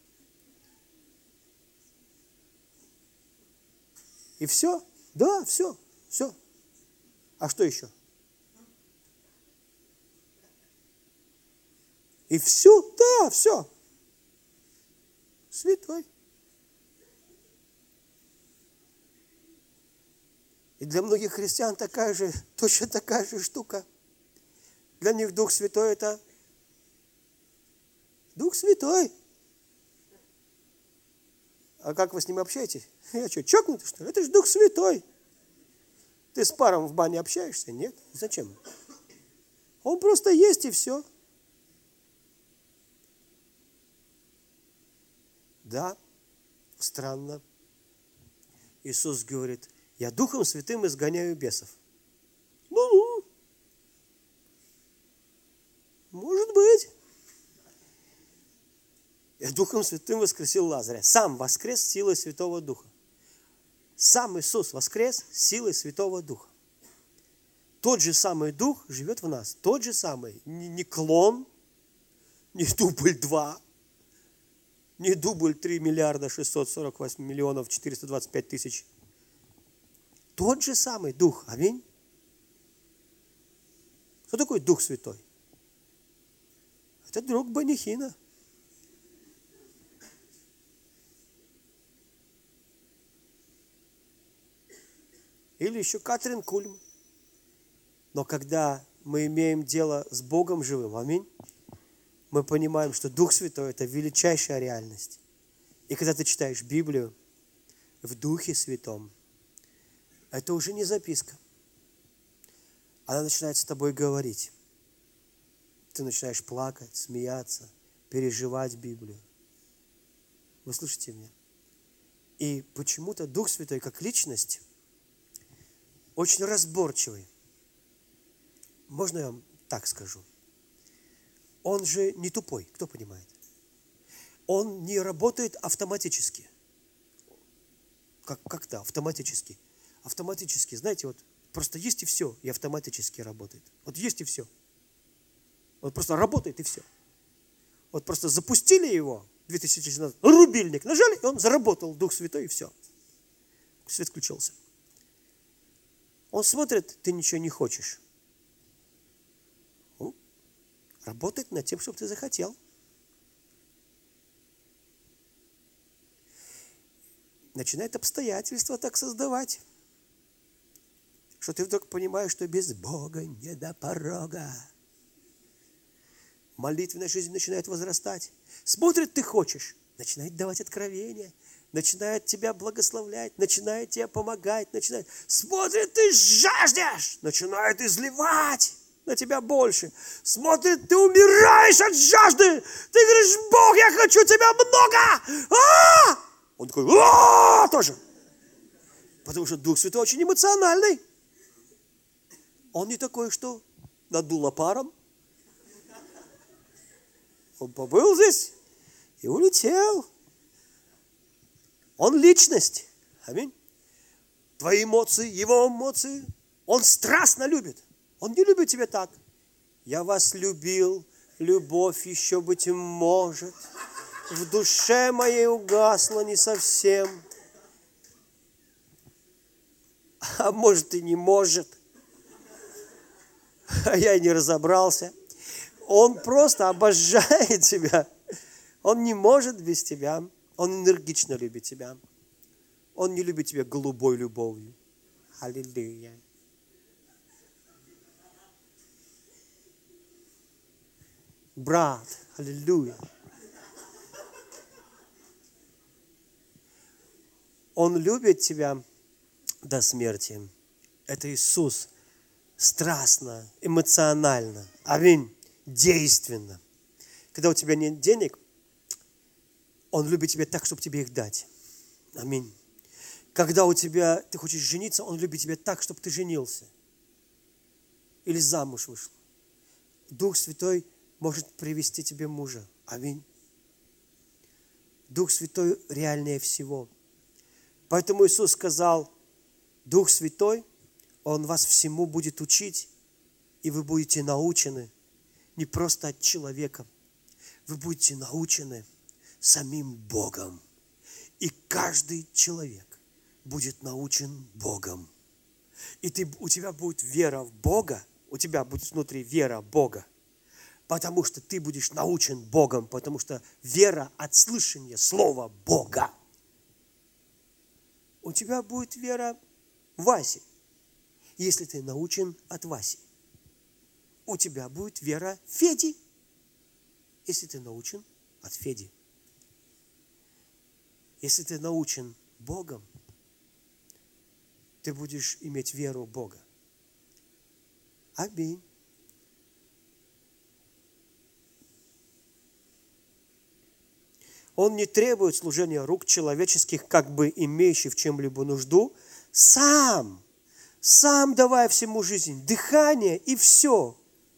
И все? Да, все. А что еще? И все? Да, все. Святой. И для многих христиан точно такая же штука. Для них Дух Святой – это Дух Святой. А как вы с ним общаетесь? Я что, чокнутый, что ли? Это же Дух Святой. Ты с паром в бане общаешься? Нет? Зачем? Он просто есть и все. Да, странно. Иисус говорит, я Духом Святым изгоняю бесов. Ну, может быть. Я Духом Святым воскресил Лазаря. Сам воскрес силой Святого Духа. Сам Иисус воскрес силой Святого Духа. Тот же самый Дух живет в нас. Тот же самый. Не клон, не дубль 2, не дубль 3 миллиарда 648 миллионов 425 тысяч. Тот же самый Дух. Аминь. Что такое Дух Святой? Это друг Банихина. Или еще Катрин Кульм. Но когда мы имеем дело с Богом живым, аминь, мы понимаем, что Дух Святой – это величайшая реальность. И когда ты читаешь Библию в Духе Святом, это уже не записка. Она начинает с тобой говорить. Ты начинаешь плакать, смеяться, переживать Библию. Вы слышите меня? И почему-то Дух Святой, как личность, очень разборчивый. Можно я вам так скажу? Он же не тупой, кто понимает? Он не работает автоматически. Как-то автоматически. Автоматически, знаете, вот просто есть и все, и автоматически работает. Вот есть и все. Он просто работает и все. Вот просто запустили его 2000 лет назад, рубильник нажали, и он заработал, Дух Святой, и все. Свет включился. Он смотрит, ты ничего не хочешь. Он работает над тем, чтобы ты захотел. Начинает обстоятельства так создавать, что ты вдруг понимаешь, что без Бога не до порога. Молитвенная жизнь начинает возрастать. Смотрит, ты хочешь, начинает давать откровения. начинает тебя благословлять, начинает тебе помогать, начинает, смотрит, ты жаждешь, начинает изливать на тебя больше. Смотрит, ты умираешь от жажды, ты говоришь, Бог, я хочу тебя много. Он такой, тоже. Потому что Дух Святой очень эмоциональный. Он не такой, что надуло паром. Он побыл здесь и улетел. Он личность. Аминь. Твои эмоции, его эмоции. Он страстно любит. Он не любит тебя так. Я вас любил, любовь еще, быть может, в душе моей угасла не совсем. А может и не может. А я и не разобрался. Он просто обожает тебя. Он не может без тебя. Он энергично любит тебя. Он не любит тебя голубой любовью. Аллилуйя. Брат, аллилуйя. Он любит тебя до смерти. Это Иисус. Страстно, эмоционально. Аминь. Действенно. Когда у тебя нет денег, Он любит тебя так, чтобы тебе их дать. Аминь. Когда ты хочешь жениться, Он любит тебя так, чтобы ты женился. Или замуж вышел. Дух Святой может привести тебе мужа. Аминь. Дух Святой реальнее всего. Поэтому Иисус сказал, Дух Святой, Он вас всему будет учить, и вы будете научены не просто от человека, вы будете научены самим Богом. И каждый человек будет научен Богом. И у тебя будет вера в Бога, у тебя будет внутри вера в Бога, потому что ты будешь научен Богом, потому что вера от слышания слова Бога. У тебя будет вера в Васе, если ты научен от Васи. У тебя будет вера в Феди, если ты научен от Феди. Если ты научен Богом, ты будешь иметь веру в Бога. Аминь. Он не требует служения рук человеческих, как бы имеющих в чем-либо нужду, сам давая всему жизнь, дыхание и все.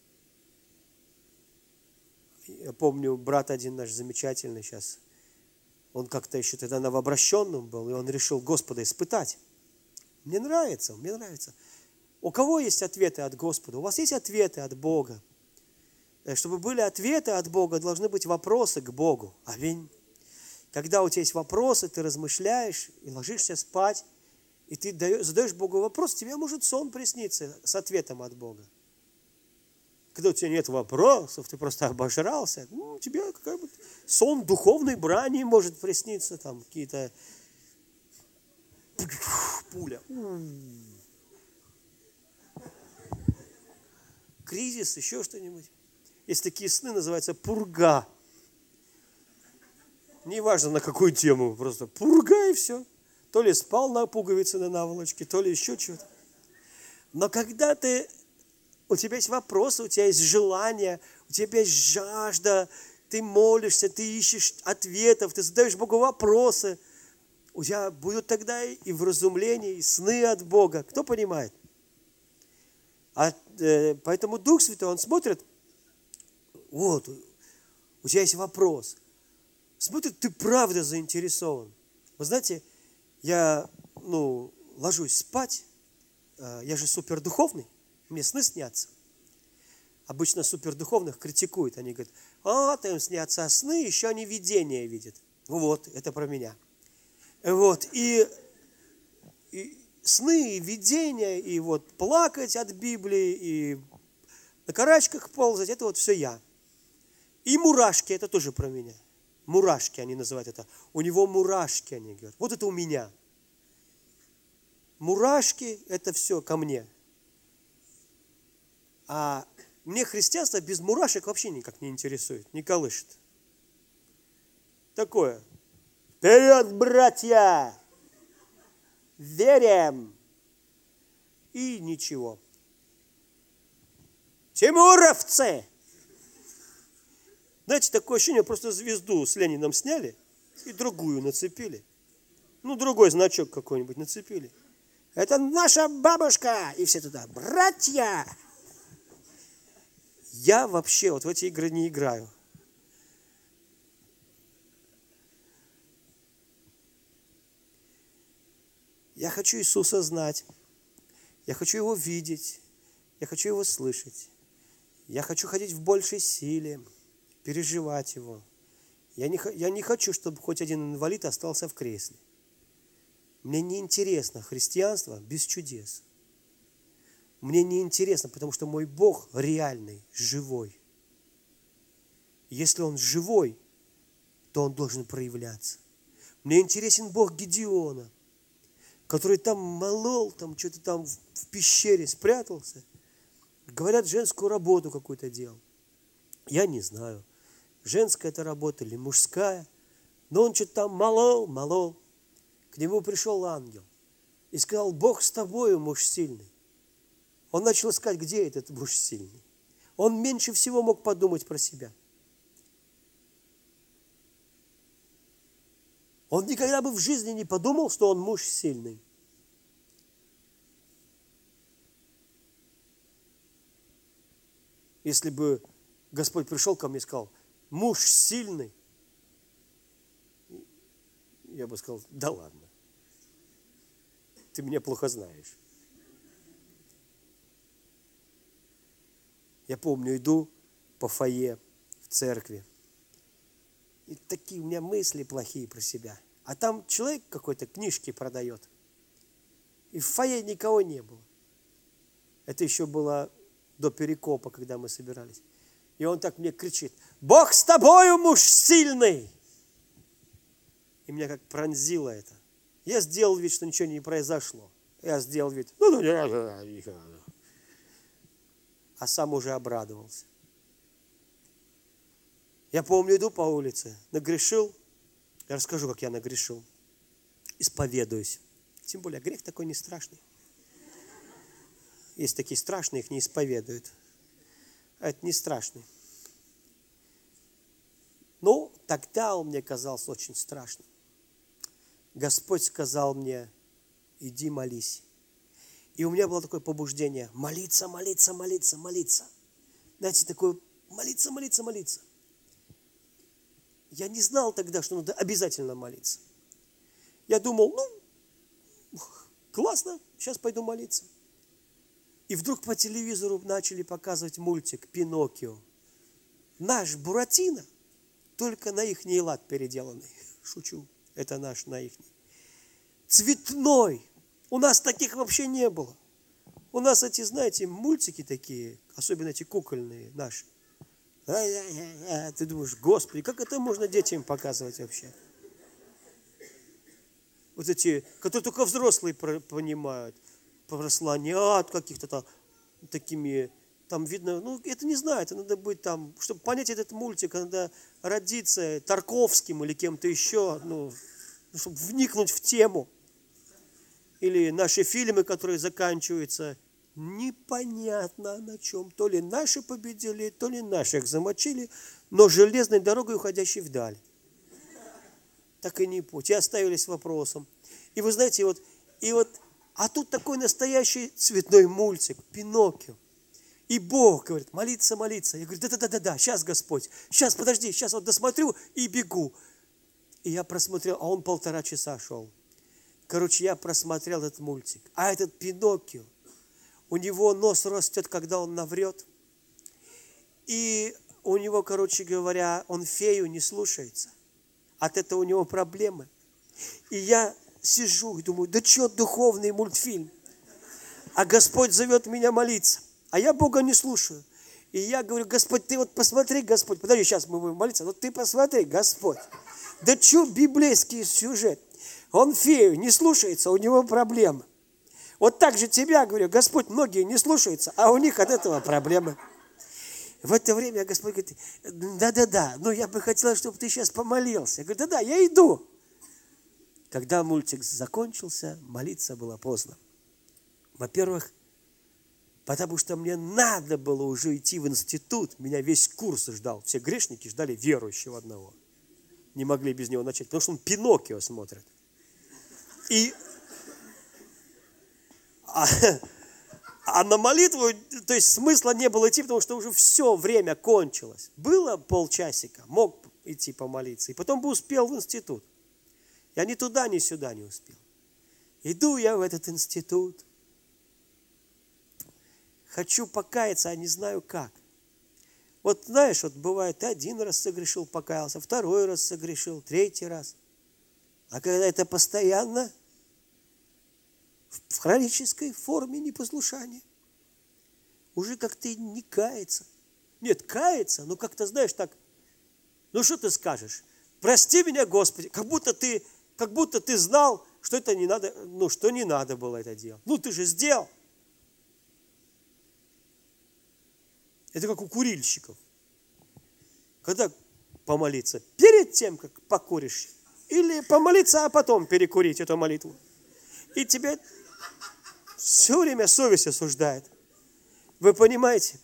Я помню, брат один наш замечательный сейчас, он как-то еще тогда новообращенным был, и он решил Господа испытать. Мне нравится. У кого есть ответы от Господа? У вас есть ответы от Бога? Чтобы были ответы от Бога, должны быть вопросы к Богу. Аминь. Когда у тебя есть вопросы, ты размышляешь и ложишься спать, и ты задаешь Богу вопрос, тебе может сон присниться с ответом от Бога. Когда у тебя нет вопросов, ты просто обожрался, тебе какой-то сон духовной брани может присниться, там какие-то пуля. Кризис, еще что-нибудь. Есть такие сны, называются пурга. Неважно на какую тему, просто пурга и все. То ли спал на пуговице на наволочке, то ли еще что-то. Но когда у тебя есть вопросы, у тебя есть желание, у тебя есть жажда, ты молишься, ты ищешь ответов, ты задаешь Богу вопросы, у тебя будут тогда и вразумления, и сны от Бога. Кто понимает? Поэтому Дух Святой, Он смотрит, вот, у тебя есть вопрос. Смотрит, ты правда заинтересован. Вы знаете, я ложусь спать, я же супердуховный, мне сны снятся. Обычно супердуховных критикуют, они говорят, им снятся сны, еще они видения видят. Вот, это про меня. Вот, и сны, и видения, и вот плакать от Библии, и на карачках ползать, это вот все я. И мурашки, это тоже про меня. Мурашки, они называют это. У него мурашки, они говорят. Вот это у меня. Мурашки, это все ко мне. А мне христианство без мурашек вообще никак не интересует, не колышет. Такое. Вперед, братья! Верим! И ничего. Тимуровцы! Знаете, такое ощущение, просто звезду с Лениным сняли и другую нацепили. Ну, другой значок какой-нибудь нацепили. Это наша бабушка! И все туда. Братья! Я вообще вот в эти игры не играю. Я хочу Иисуса знать. Я хочу Его видеть. Я хочу Его слышать. Я хочу ходить в большей силе, переживать Его. Я не хочу, чтобы хоть один инвалид остался в кресле. Мне не интересно христианство без чудес. Мне не интересно, потому что мой Бог реальный, живой. Если Он живой, то Он должен проявляться. Мне интересен Бог Гедеона, который там молол, там что-то там в пещере спрятался. Говорят, женскую работу какую-то делал. Я не знаю, женская это работа или мужская, но он что-то там молол. К нему пришел ангел и сказал: Бог с тобою, муж сильный. Он начал искать, где этот муж сильный. Он меньше всего мог подумать про себя. Он никогда бы в жизни не подумал, что он муж сильный. Если бы Господь пришел ко мне и сказал: муж сильный, я бы сказал: да ладно, ты меня плохо знаешь. Я помню, иду по фойе в церкви, и такие у меня мысли плохие про себя. А там человек какой-то книжки продает. И в фойе никого не было. Это еще было до перекопа, когда мы собирались. И он так мне кричит: Бог с тобою, муж сильный! И меня как пронзило это. Я сделал вид, что ничего не произошло. Я сделал вид. А сам уже обрадовался. Я помню, иду по улице, нагрешил. Я расскажу, как я нагрешил. Исповедуюсь. Тем более, грех такой не страшный. Есть такие страшные, их не исповедуют. А это не страшный. Ну, тогда он мне казался очень страшным. Господь сказал мне: иди молись. И у меня было такое побуждение: молиться, молиться, молиться, молиться. Знаете, такое молиться, молиться, молиться. Я не знал тогда, что надо обязательно молиться. Я думал: классно, сейчас пойду молиться. И вдруг по телевизору начали показывать мультик «Пиноккио». Наш Буратино, только на ихний лад переделанный. Шучу, это наш на ихний. Цветной. У нас таких вообще не было. У нас эти, знаете, мультики такие, особенно эти кукольные наши. Ты думаешь: Господи, как это можно детям показывать вообще? Вот эти, которые только взрослые понимают. Прослонят каких-то там такими, там видно, это не знаю, это надо быть там, чтобы понять этот мультик, надо родиться Тарковским или кем-то еще, чтобы вникнуть в тему. Или наши фильмы, которые заканчиваются непонятно на чем. То ли наши победили, то ли наших замочили, но железной дорогой, уходящей вдаль. Так и не путь. И оставились вопросом. И вы знаете, а тут такой настоящий цветной мультик, Пиноккио. И Бог говорит: молиться, молиться. Я говорю: да, сейчас, Господь, сейчас, подожди, сейчас вот досмотрю и бегу. И я просмотрел, а он 1,5 часа шел. Короче, я просмотрел этот мультик. А этот Пиноккио, у него нос растет, когда он наврет. И у него, короче говоря, он фею не слушается. От этого у него проблемы. И я сижу и думаю: да что духовный мультфильм? А Господь зовет меня молиться. А я Бога не слушаю. И я говорю: Господь, ты вот посмотри, Господь. Подожди, сейчас мы будем молиться. Вот ты посмотри, Господь. Да что библейский сюжет? Он фею не слушается, у него проблемы. Вот так же тебя, говорю: Господь, многие не слушаются, а у них от этого проблемы. В это время Господь говорит: да, но я бы хотела, чтобы ты сейчас помолился. Я говорю: да, я иду. Когда мультик закончился, молиться было поздно. Во-первых, потому что мне надо было уже идти в институт. Меня весь курс ждал. Все грешники ждали верующего одного. Не могли без него начать, потому что он Пиноккио смотрит. А на молитву, то есть смысла не было идти, потому что уже все время кончилось. Было полчасика, мог идти помолиться. И потом бы успел в институт. Я ни туда, ни сюда не успел. Иду я в этот институт. Хочу покаяться, а не знаю как. Вот знаешь, вот бывает, ты один раз согрешил, покаялся, второй раз согрешил, третий раз. А когда это постоянно, в хронической форме непослушания, уже как-то не кается. Нет, кается, но как-то, знаешь, так, ну что ты скажешь? Прости меня, Господи, как будто ты знал, что это не надо, ну что не надо было это делать. Ну ты же сделал. Это как у курильщиков. Когда помолиться? Перед тем, как покуришь. Или помолиться, а потом перекурить эту молитву. И тебя все время совесть осуждает. Вы понимаете?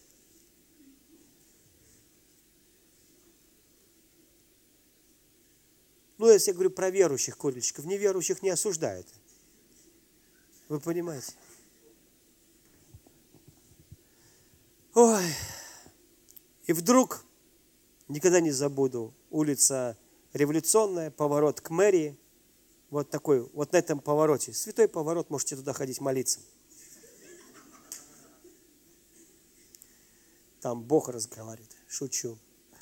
Ну, если я говорю про верующих курильщиков, неверующих не осуждают. Вы понимаете? Ой. И вдруг, никогда не забуду, улица Революционная, поворот к мэрии. Вот такой, вот на этом повороте. Святой поворот, можете туда ходить молиться. Там Бог разговаривает. Шучу.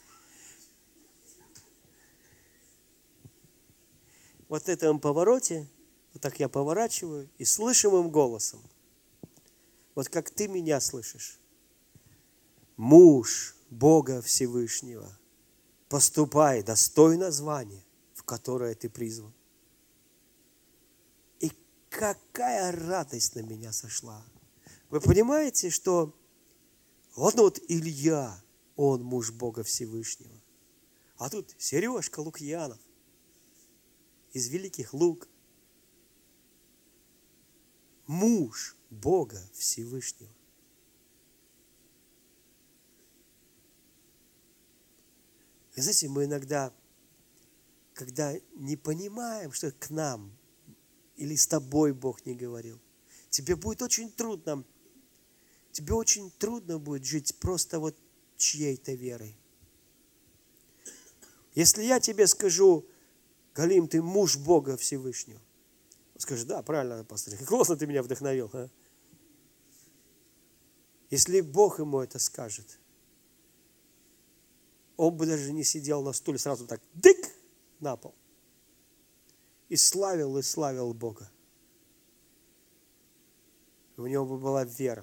Вот на этом повороте, вот так я поворачиваю и слышимым голосом, вот как ты меня слышишь, муж Бога Всевышнего, поступай достойно звания, в которое ты призван. И какая радость на меня сошла. Вы понимаете, что вот Илья, он муж Бога Всевышнего. А тут Сережка Лукьянов из Великих Луг. Муж Бога Всевышнего. И знаете, мы иногда, когда не понимаем, что к нам или с тобой Бог не говорил, тебе будет очень трудно, тебе очень трудно будет жить просто вот чьей-то верой. Если я тебе скажу, Галим, ты муж Бога Всевышнего, скажи, да, правильно, пастор, классно ты меня вдохновил. А? Если Бог ему это скажет, он бы даже не сидел на стуле, сразу так, дык, на пол. И славил Бога. У него бы была вера.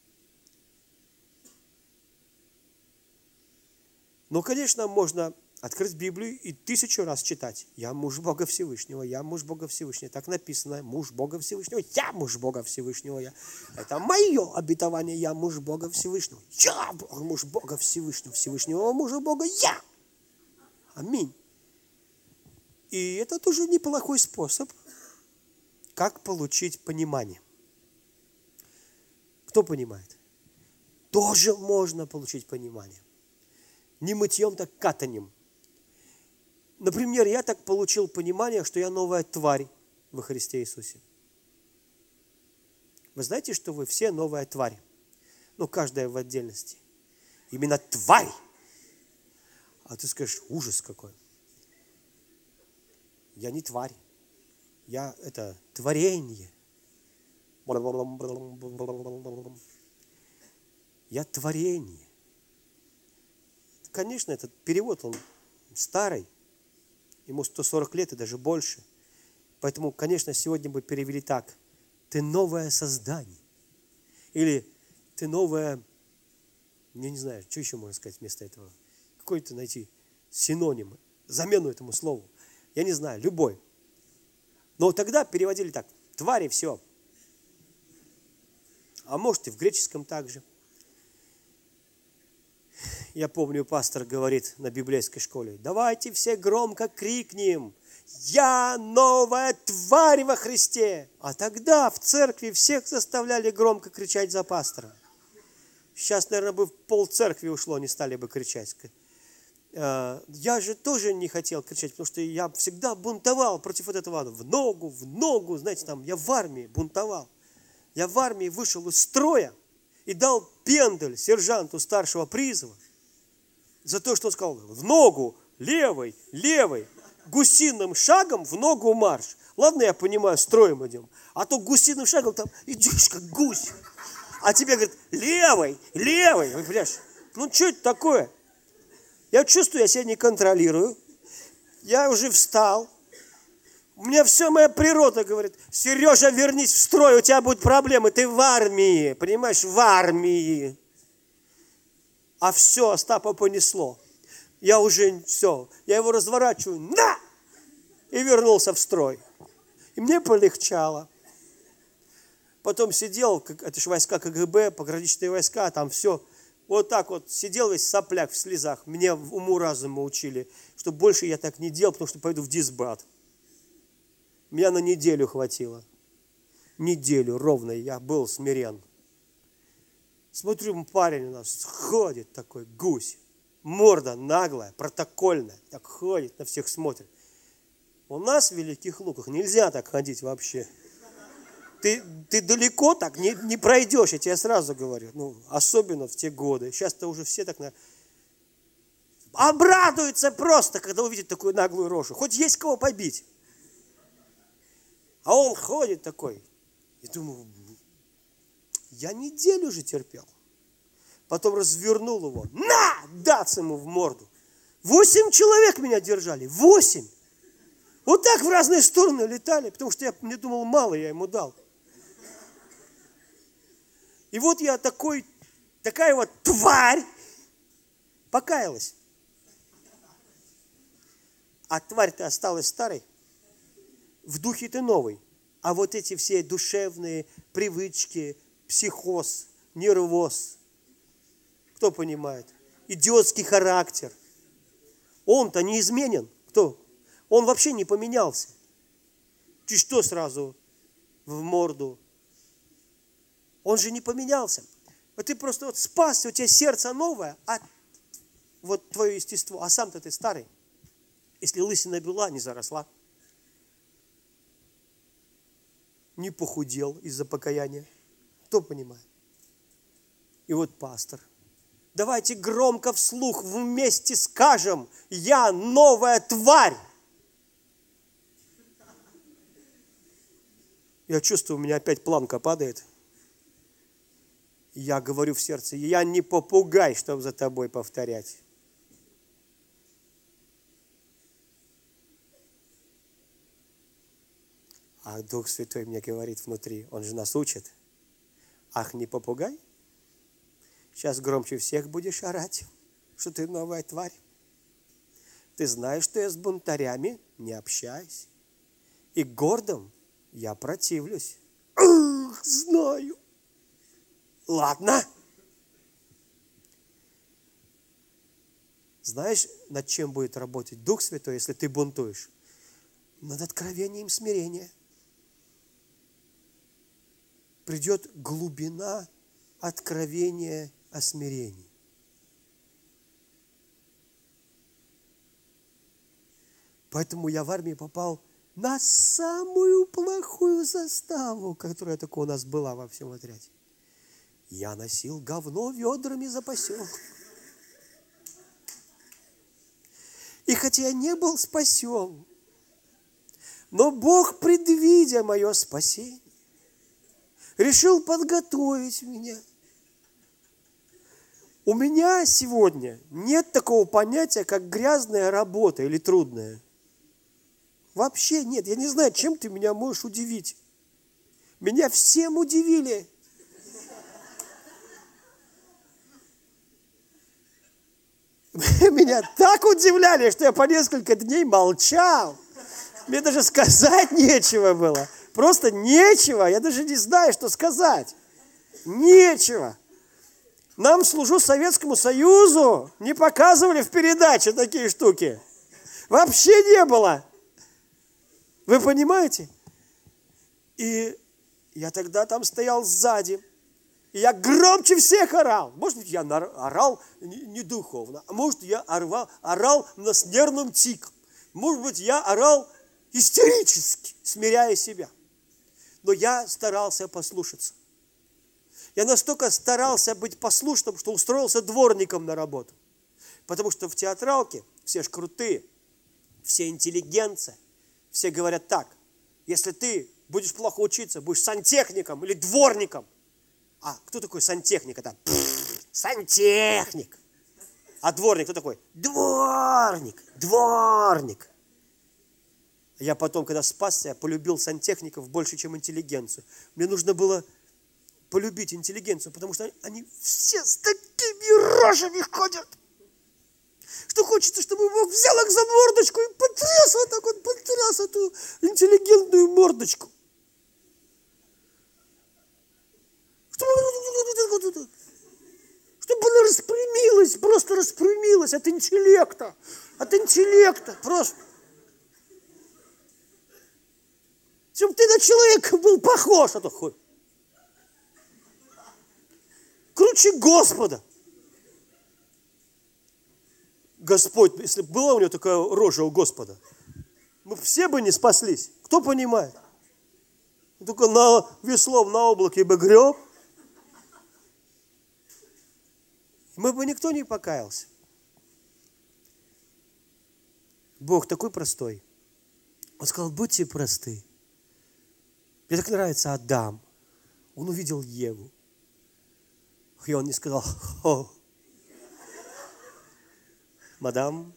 Но, конечно, можно открыть Библию и 1000 раз читать. Я муж Бога Всевышнего, я муж Бога Всевышнего. Так написано, муж Бога Всевышнего, я муж Бога Всевышнего. Это мое обетование, я муж Бога Всевышнего. Я муж Бога Всевышнего, Всевышнего мужа Бога, я. Аминь. И это тоже неплохой способ, как получить понимание. Кто понимает? Тоже можно получить понимание. Не мытьем, так катанем. Например, я так получил понимание, что я новая тварь во Христе Иисусе. Вы знаете, что вы все новая тварь? Ну, каждая в отдельности. Именно тварь. А ты скажешь, ужас какой. Я не тварь. Я это творение. Я творение. Конечно, этот перевод, он старый. Ему 140 лет и даже больше. Поэтому, конечно, сегодня бы перевели так. Ты новое создание. Или ты новое, я не знаю, что еще можно сказать вместо этого. Какой-то найти синоним, замену этому слову. Я не знаю, любой. Но тогда переводили так. Твари, все. А может и в греческом также. Я помню, пастор говорит на библейской школе: давайте все громко крикнем: «Я новая тварь во Христе!» А тогда в церкви всех заставляли громко кричать за пастором. Сейчас, наверное, бы пол церкви ушло, не стали бы кричать. Я же тоже не хотел кричать, потому что я всегда бунтовал против вот этого. В ногу, знаете, там, я в армии бунтовал. Я в армии вышел из строя и дал пендель сержанту старшего призыва за то, что он сказал: в ногу, левой, гусиным шагом в ногу марш. Ладно, я понимаю, строем идем. А то гусиным шагом там идешь как гусь. А тебе говорят: левой. Вы понимаешь? Ну, что это такое? Я чувствую, я себя не контролирую. Я уже встал. У меня вся моя природа говорит: Сережа, вернись в строй, у тебя будут проблемы. Ты в армии, понимаешь, в армии. А все, Остапа понесло. Я уже все, я его разворачиваю, на! И вернулся в строй. И мне полегчало. Потом сидел, это же войска КГБ, пограничные войска, там все. Вот так вот сидел весь сопляк в слезах. Меня уму-разуму учили, что больше я так не делал, потому что пойду в дисбат. Меня на неделю хватило. Неделю ровно я был смирен. Смотрю, парень у нас ходит такой, гусь. Морда наглая, протокольная. Так ходит, на всех смотрит. У нас в Великих Луках нельзя так ходить вообще. Ты далеко так не пройдешь, я тебе сразу говорю. Ну, особенно в те годы. Сейчас-то уже все так обрадуются просто, когда увидят такую наглую рожу. Хоть есть кого побить. А он ходит такой. И думаю, я неделю же терпел. Потом развернул его. На! Дац ему в морду. 8 человек меня держали. 8. Вот так в разные стороны летали, потому что я мне думал, мало я ему дал. И вот я такая вот тварь покаялась. А тварь-то осталась старой. В духе ты новый. А вот эти все душевные привычки, психоз, нервоз, кто понимает? Идиотский характер. Он-то не изменен. Кто? Он вообще не поменялся. Ты что сразу в морду? Он же не поменялся. Вот ты просто вот спасся, у тебя сердце новое, а вот твое естество, а сам-то ты старый. Если лысина была, не заросла. Не похудел из-за покаяния. Кто понимает? И вот пастор. Давайте громко вслух вместе скажем: я новая тварь. Я чувствую, у меня опять планка падает. Я говорю в сердце: я не попугай, чтобы за тобой повторять. А Дух Святой мне говорит внутри, он же нас учит. Ах, не попугай? Сейчас громче всех будешь орать, что ты новая тварь. Ты знаешь, что я с бунтарями не общаюсь. И гордым я противлюсь. Ах, знаю. Ладно. Знаешь, над чем будет работать Дух Святой, если ты бунтуешь? Над откровением смирения. Придет глубина откровения о смирении. Поэтому я в армии попал на самую плохую заставу, которая только у нас была во всем отряде. Я носил говно ведрами за поселок. И хотя я не был спасен, но Бог, предвидя мое спасение, решил подготовить меня. У меня сегодня нет такого понятия, как грязная работа или трудная. Вообще нет. Я не знаю, чем ты меня можешь удивить. Меня всем удивили. Меня так удивляли, что я по несколько дней молчал. Мне даже сказать нечего было. Просто нечего. Я даже не знаю, что сказать. Нечего. Нам, служу Советскому Союзу, не показывали в передаче такие штуки. Вообще не было. Вы понимаете? И я тогда там стоял сзади. И я громче всех орал. Может быть, я орал не духовно. А может, я орал с нервным тиком. Может быть, я орал истерически, смиряя себя. Но я старался послушаться. Я настолько старался быть послушным, что устроился дворником на работу. Потому что в театралке все ж крутые, все интеллигенция. Все говорят так: если ты будешь плохо учиться, будешь сантехником или дворником. А кто такой сантехник? Это сантехник. А дворник кто такой? Дворник. Я потом, когда спасся, я полюбил сантехников больше, чем интеллигенцию. Мне нужно было полюбить интеллигенцию, потому что они все с такими рожами ходят, что хочется, чтобы Бог взял их за мордочку и потряс вот так вот, потряс эту интеллигентную мордочку. Чтобы она распрямилась, просто распрямилась от интеллекта. Просто. Чтобы ты на человека был похож, а то хоть. Круче Господа. Господь, если бы была у него такая рожа у Господа, мы все бы не спаслись. Кто понимает? Только на веслом на облаке бы греб. Мы бы никто не покаялся. Бог такой простой. Он сказал: будьте просты. Мне так нравится Адам. Он увидел Еву. И он не сказал: о, мадам,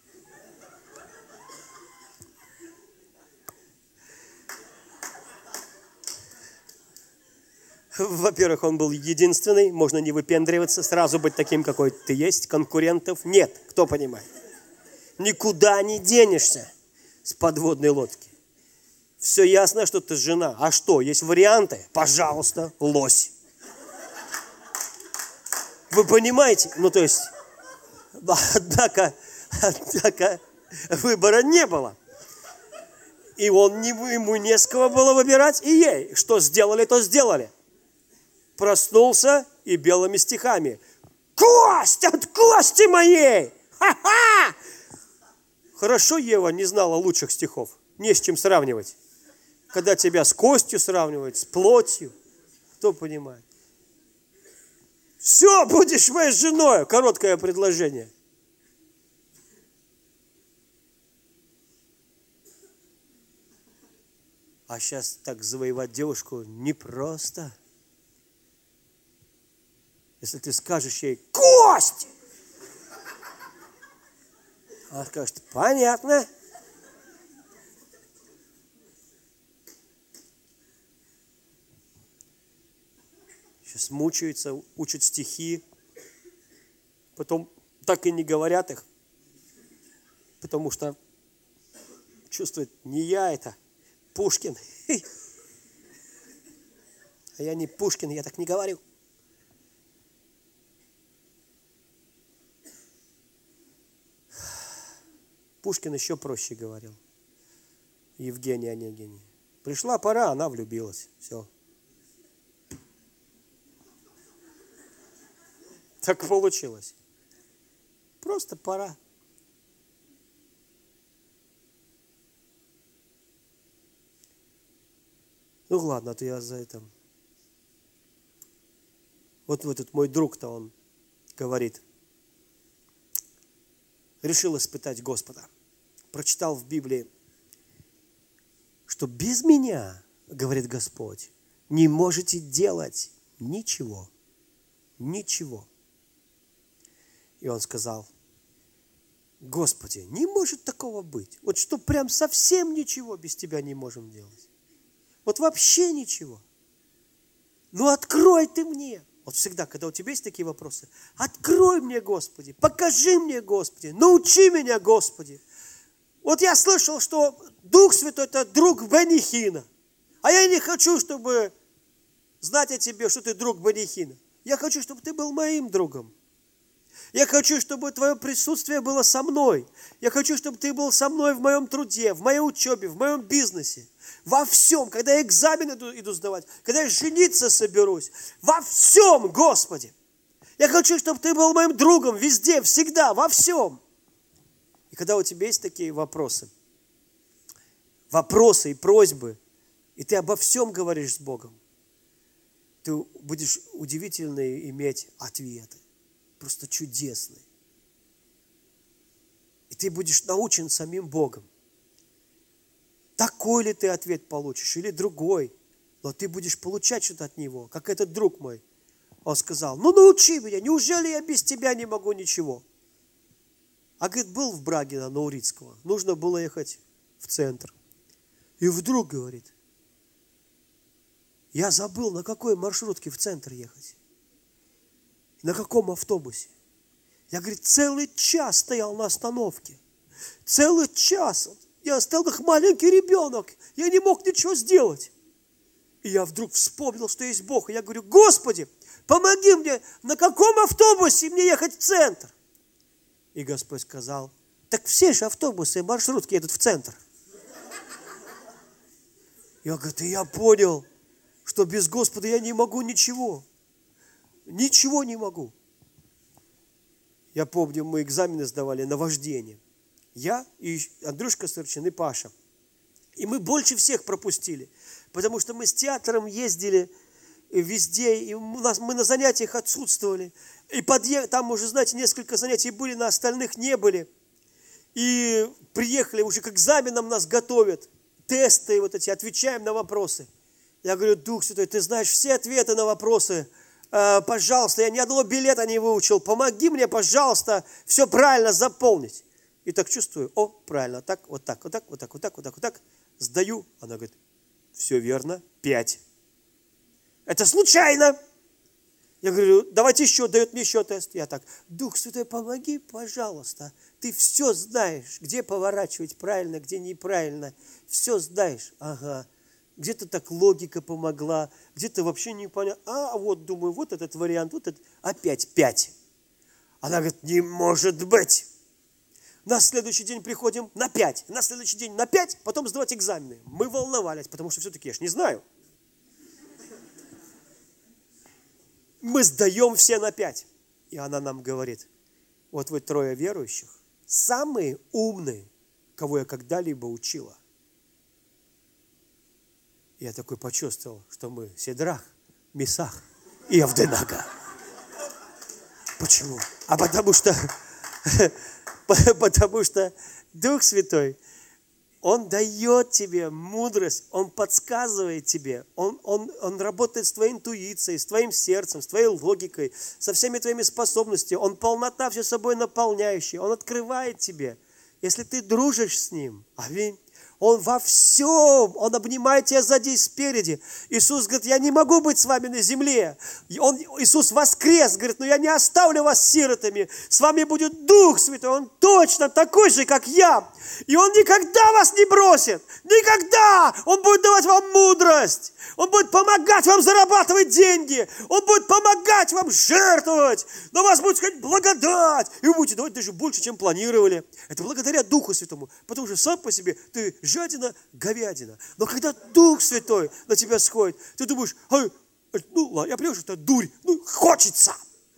во-первых, он был единственный, можно не выпендриваться, сразу быть таким, какой ты есть, конкурентов нет, кто понимает. Никуда не денешься с подводной лодки. Все ясно, что ты жена. А что, есть варианты? Пожалуйста, лось. Вы понимаете? Ну, то есть, однако выбора не было. И ему не с кого было выбирать, и ей. Что сделали, то сделали. Проснулся и белыми стихами: кость от кости моей! Ха-ха! Хорошо Ева не знала лучших стихов. Не с чем сравнивать. Когда тебя с костью сравнивают, с плотью. Кто понимает? Все, будешь моей женой. Короткое предложение. А сейчас так завоевать девушку непросто. Если ты скажешь ей: кость! Она скажет: понятно. Сейчас мучаются, учат стихи, потом так и не говорят их, потому что чувствуют: не я это, Пушкин. А я не Пушкин, я так не говорю. Пушкин еще проще говорил. Евгений Онегин. Пришла пора, она влюбилась. Все. Так получилось. Просто пора. Ну ладно, а то я за это. Вот этот мой друг-то, он говорит: решил испытать Господа. Прочитал в Библии, что без меня, говорит Господь, не можете делать ничего. Ничего. И он сказал: Господи, не может такого быть. Вот что прям совсем ничего без тебя не можем делать. Вот вообще ничего. Ну открой ты мне. Вот всегда, когда у тебя есть такие вопросы: открой мне, Господи, покажи мне, Господи, научи меня, Господи. Вот я слышал, что Дух Святой – это друг Бенихина. А я не хочу, чтобы знать о тебе, что ты друг Бенихина. Я хочу, чтобы ты был моим другом. Я хочу, чтобы твое присутствие было со мной. Я хочу, чтобы ты был со мной в моем труде, в моей учебе, в моем бизнесе. Во всем, когда я экзамен иду сдавать, когда я жениться соберусь. Во всем, Господи. Я хочу, чтобы ты был моим другом везде, всегда, во всем. И когда у тебя есть такие вопросы и просьбы, и ты обо всем говоришь с Богом, ты будешь удивительно иметь ответы. Просто чудесные. И ты будешь научен самим Богом. Такой ли ты ответ получишь или другой, но ты будешь получать что-то от Него, как этот друг мой. Он сказал, научи меня, неужели я без тебя не могу ничего? А говорит, был в Браге на Наурицкого, нужно было ехать в центр. И вдруг, говорит, я забыл, на какой маршрутке в центр ехать. На каком автобусе? Я, говорит, целый час стоял на остановке. Целый час. Я стоял как маленький ребенок. Я не мог ничего сделать. И я вдруг вспомнил, что есть Бог. И я говорю, Господи, помоги мне, на каком автобусе мне ехать в центр? И Господь сказал, так все же автобусы и маршрутки едут в центр. Я говорю, и я понял, что без Господа я не могу ничего. Ничего не могу. Я помню, мы экзамены сдавали на вождение. Я и Андрюшка Сырчин и Паша. И мы больше всех пропустили. Потому что мы с театром ездили везде, и мы на занятиях отсутствовали. И там уже, знаете, несколько занятий были, на остальных не были. И приехали, уже к экзаменам нас готовят. Тесты вот эти, отвечаем на вопросы. Я говорю, Дух Святой, ты знаешь все ответы на вопросы. Пожалуйста, я ни одного билета не выучил. Помоги мне, пожалуйста, все правильно заполнить. И так чувствую, правильно, так, вот так, вот так, вот так, вот так, вот так, вот так. Сдаю. Она говорит, все верно, 5. Это случайно. Я говорю, давайте еще, дает мне еще тест. Я так, Дух Святой, помоги, пожалуйста. Ты все знаешь, где поворачивать правильно, где неправильно. Все знаешь. Ага. Где-то так логика помогла, где-то вообще не понятно. Вот, думаю, вот этот вариант, вот этот. Опять 5. Она говорит, не может быть. На следующий день приходим на 5. На следующий день на 5, потом сдавать экзамены. Мы волновались, потому что все-таки я ж не знаю. Мы сдаем все на 5. И она нам говорит, вот вы 3 верующих, самые умные, кого я когда-либо учила. Я такой почувствовал, что мы Сидрах, Месах и Авденага. Почему? Потому что Дух Святой, Он дает тебе мудрость, Он подсказывает тебе, Он работает с твоей интуицией, с твоим сердцем, с твоей логикой, со всеми твоими способностями. Он полнота все собой наполняющий, Он открывает тебе. Если ты дружишь с Ним, аминь. Он во всем, Он обнимает тебя сзади и спереди. Иисус говорит, я не могу быть с вами на земле. Иисус воскрес, говорит, но я не оставлю вас сиротами. С вами будет Дух Святой, Он точно такой же, как я. И Он никогда вас не бросит. Никогда! Он будет давать вам мудрость. Он будет помогать вам зарабатывать деньги. Он будет помогать вам жертвовать. На вас будет сказать благодать. И вы будете давать даже больше, чем планировали. Это благодаря Духу Святому. Потому что сам по себе ты жадина, говядина. Но когда Дух Святой на тебя сходит, ты думаешь, ладно, я понимаю, что это дурь, хочется.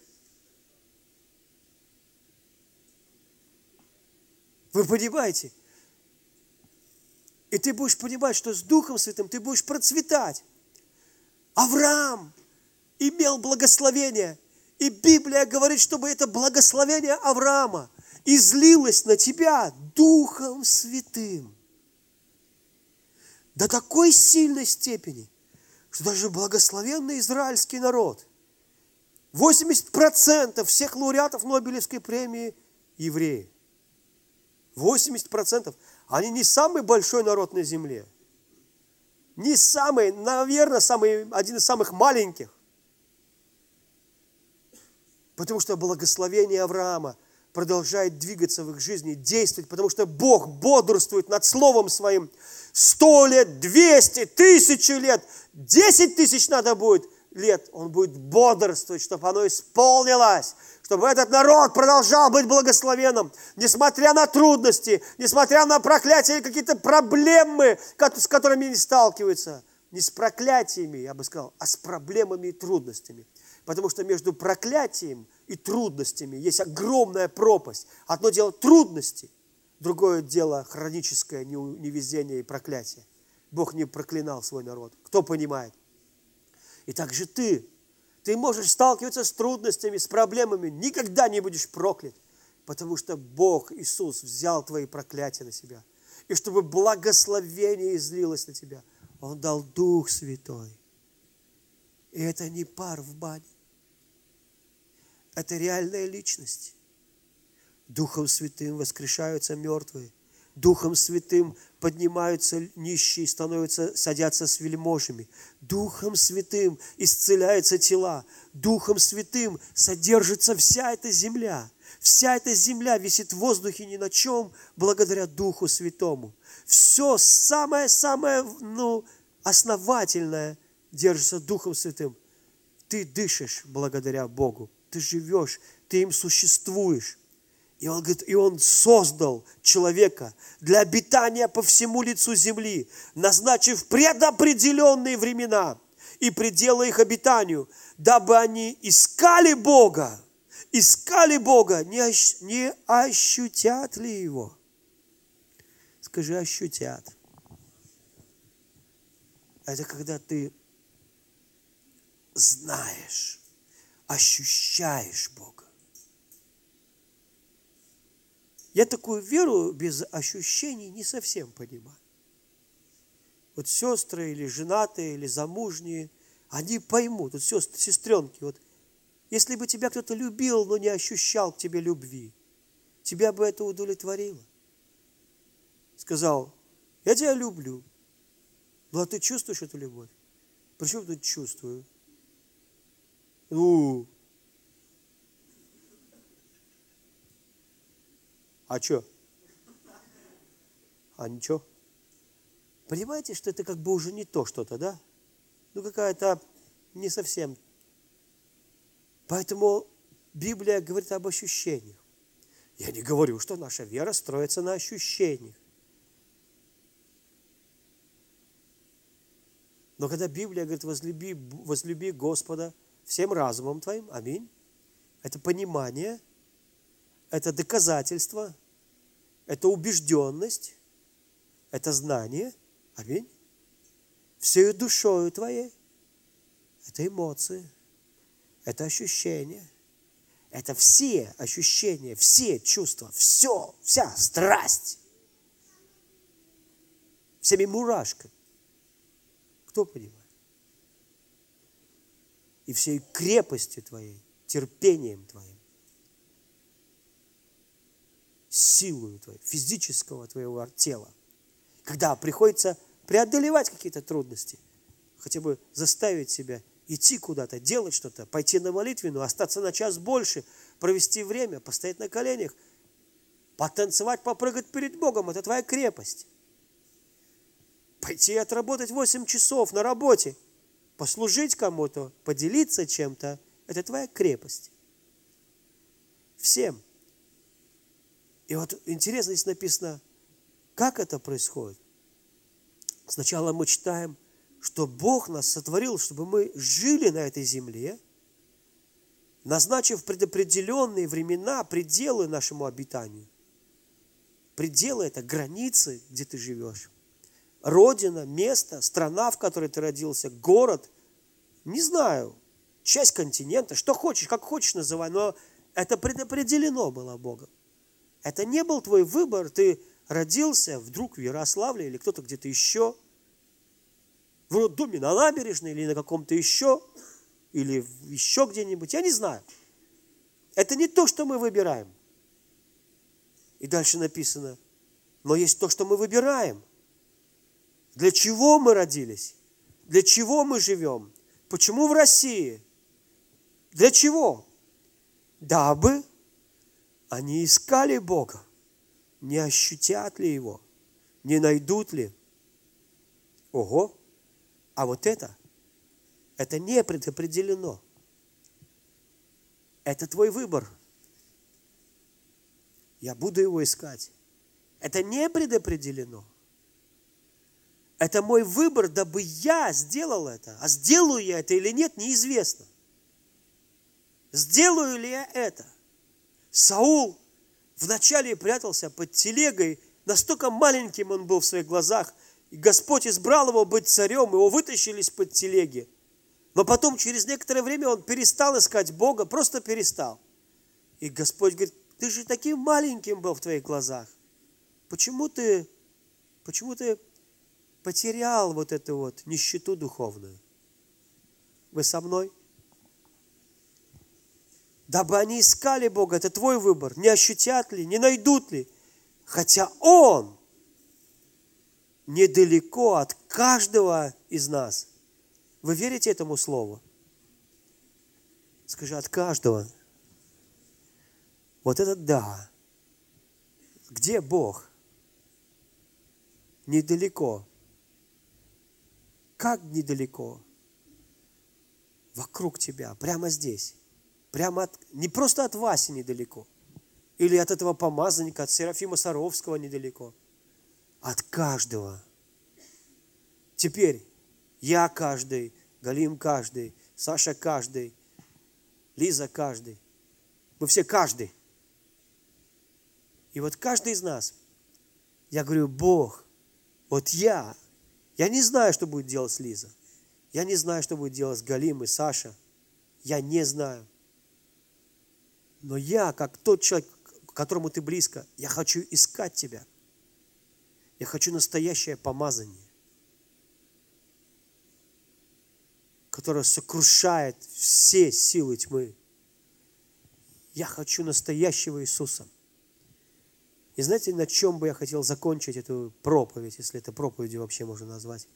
Вы понимаете? И ты будешь понимать, что с Духом Святым ты будешь процветать. Авраам имел благословение. И Библия говорит, чтобы это благословение Авраама излилось на тебя Духом Святым. До такой сильной степени, что даже благословенный израильский народ, 80% всех лауреатов Нобелевской премии евреи. 80%. Они не самый большой народ на земле. Не самый, наверное, один из самых маленьких. Потому что благословение Авраама продолжает двигаться в их жизни, действовать, потому что Бог бодрствует над Словом Своим 100 лет, 200, 1000 лет, 10 000 надо будет. лет он будет бодрствовать, чтобы оно исполнилось, чтобы этот народ продолжал быть благословенным, несмотря на трудности, несмотря на проклятия и какие-то проблемы, с которыми они сталкиваются. Не с проклятиями, я бы сказал, а с проблемами и трудностями. Потому что между проклятием и трудностями есть огромная пропасть. Одно дело трудности, другое дело хроническое невезение и проклятие. Бог не проклинал свой народ. Кто понимает? И так же ты можешь сталкиваться с трудностями, с проблемами, никогда не будешь проклят, потому что Бог, Иисус, взял твои проклятия на себя. И чтобы благословение излилось на тебя, Он дал Дух Святой. И это не пар в бане. Это реальная личность. Духом Святым воскрешаются мертвые. Духом Святым поднимаются нищие, садятся с вельможами. Духом Святым исцеляются тела. Духом Святым содержится вся эта земля. Вся эта земля висит в воздухе ни на чем, благодаря Духу Святому. Все самое-самое основательное держится Духом Святым. Ты дышишь благодаря Богу. Ты живешь, ты им существуешь. И он говорит, и он создал человека для обитания по всему лицу земли, назначив предопределенные времена и пределы их обитанию, дабы они искали Бога, не ощутят ли Его? Скажи, ощутят. Это когда ты знаешь, ощущаешь Бога. Я такую веру без ощущений не совсем понимаю. Вот сестры или женатые, или замужние, они поймут, вот сестренки, вот, если бы тебя кто-то любил, но не ощущал к тебе любви, тебя бы это удовлетворило. Сказал, я тебя люблю, ну а ты чувствуешь эту любовь? Причем тут чувствую? А что? А ничего? Понимаете, что это как бы уже не то что-то, да? Ну, какая-то не совсем. Поэтому Библия говорит об ощущениях. Я не говорю, что наша вера строится на ощущениях. Но когда Библия говорит, возлюби Господа всем разумом твоим, аминь, это понимание, это доказательство, это убежденность, это знание, аминь, всею душою твоей, это эмоции, это ощущения, это все ощущения, все чувства, все, вся страсть, всеми мурашками. Кто понимает? И всей крепостью твоей, терпением твоим, силою твоей, физического твоего тела. Когда приходится преодолевать какие-то трудности, хотя бы заставить себя идти куда-то, делать что-то, пойти на молитвенную, остаться на час больше, провести время, постоять на коленях, потанцевать, попрыгать перед Богом – это твоя крепость. Пойти отработать 8 часов на работе, послужить кому-то, поделиться чем-то – это твоя крепость. Всем. И вот интересно, здесь написано, как это происходит. Сначала мы читаем, что Бог нас сотворил, чтобы мы жили на этой земле, назначив предопределенные времена, пределы нашему обитанию. Пределы – это границы, где ты живешь. Родина, место, страна, в которой ты родился, город, не знаю, часть континента, что хочешь, как хочешь называй, но это предопределено было Богом. Это не был твой выбор, ты родился вдруг в Ярославле или кто-то где-то еще, в роддоме на набережной или на каком-то еще, или еще где-нибудь, я не знаю. Это не то, что мы выбираем. И дальше написано, но есть то, что мы выбираем. Для чего мы родились? Для чего мы живем? Почему в России? Для чего? Дабы они искали Бога, не ощутят ли Его, не найдут ли. Ого! А вот это Это не предопределено. Это твой выбор. Я буду его искать. Это не предопределено. Это мой выбор, дабы я сделал это. А сделаю я это или нет, неизвестно. Сделаю ли я это? Саул вначале прятался под телегой, настолько маленьким он был в своих глазах, и Господь избрал его быть царем, его вытащили из-под телеги. Но потом, через некоторое время, он перестал искать Бога, просто перестал. И Господь говорит: ты же таким маленьким был в твоих глазах. Почему ты потерял вот эту вот нищету духовную? Вы со мной? Дабы они искали Бога, это твой выбор. Не ощутят ли, не найдут ли? Хотя Он недалеко от каждого из нас. Вы верите этому слову? Скажи: от каждого. Вот это да. Где Бог? Недалеко. Как недалеко? Вокруг тебя, прямо здесь. Не просто от Васи недалеко. Или от этого помазанника, от Серафима Саровского недалеко. От каждого. Теперь я каждый, Галим каждый, Саша каждый, Лиза каждый. Мы все каждый. И вот каждый из нас, я говорю: Бог, вот я не знаю, что будет делать Лиза. Я не знаю, что будет делать Галим и Саша. Я не знаю. Но я, как тот человек, к которому ты близко, я хочу искать тебя. Я хочу настоящее помазание, которое сокрушает все силы тьмы. Я хочу настоящего Иисуса. И знаете, на чем бы я хотел закончить эту проповедь, если это проповедью вообще можно назвать?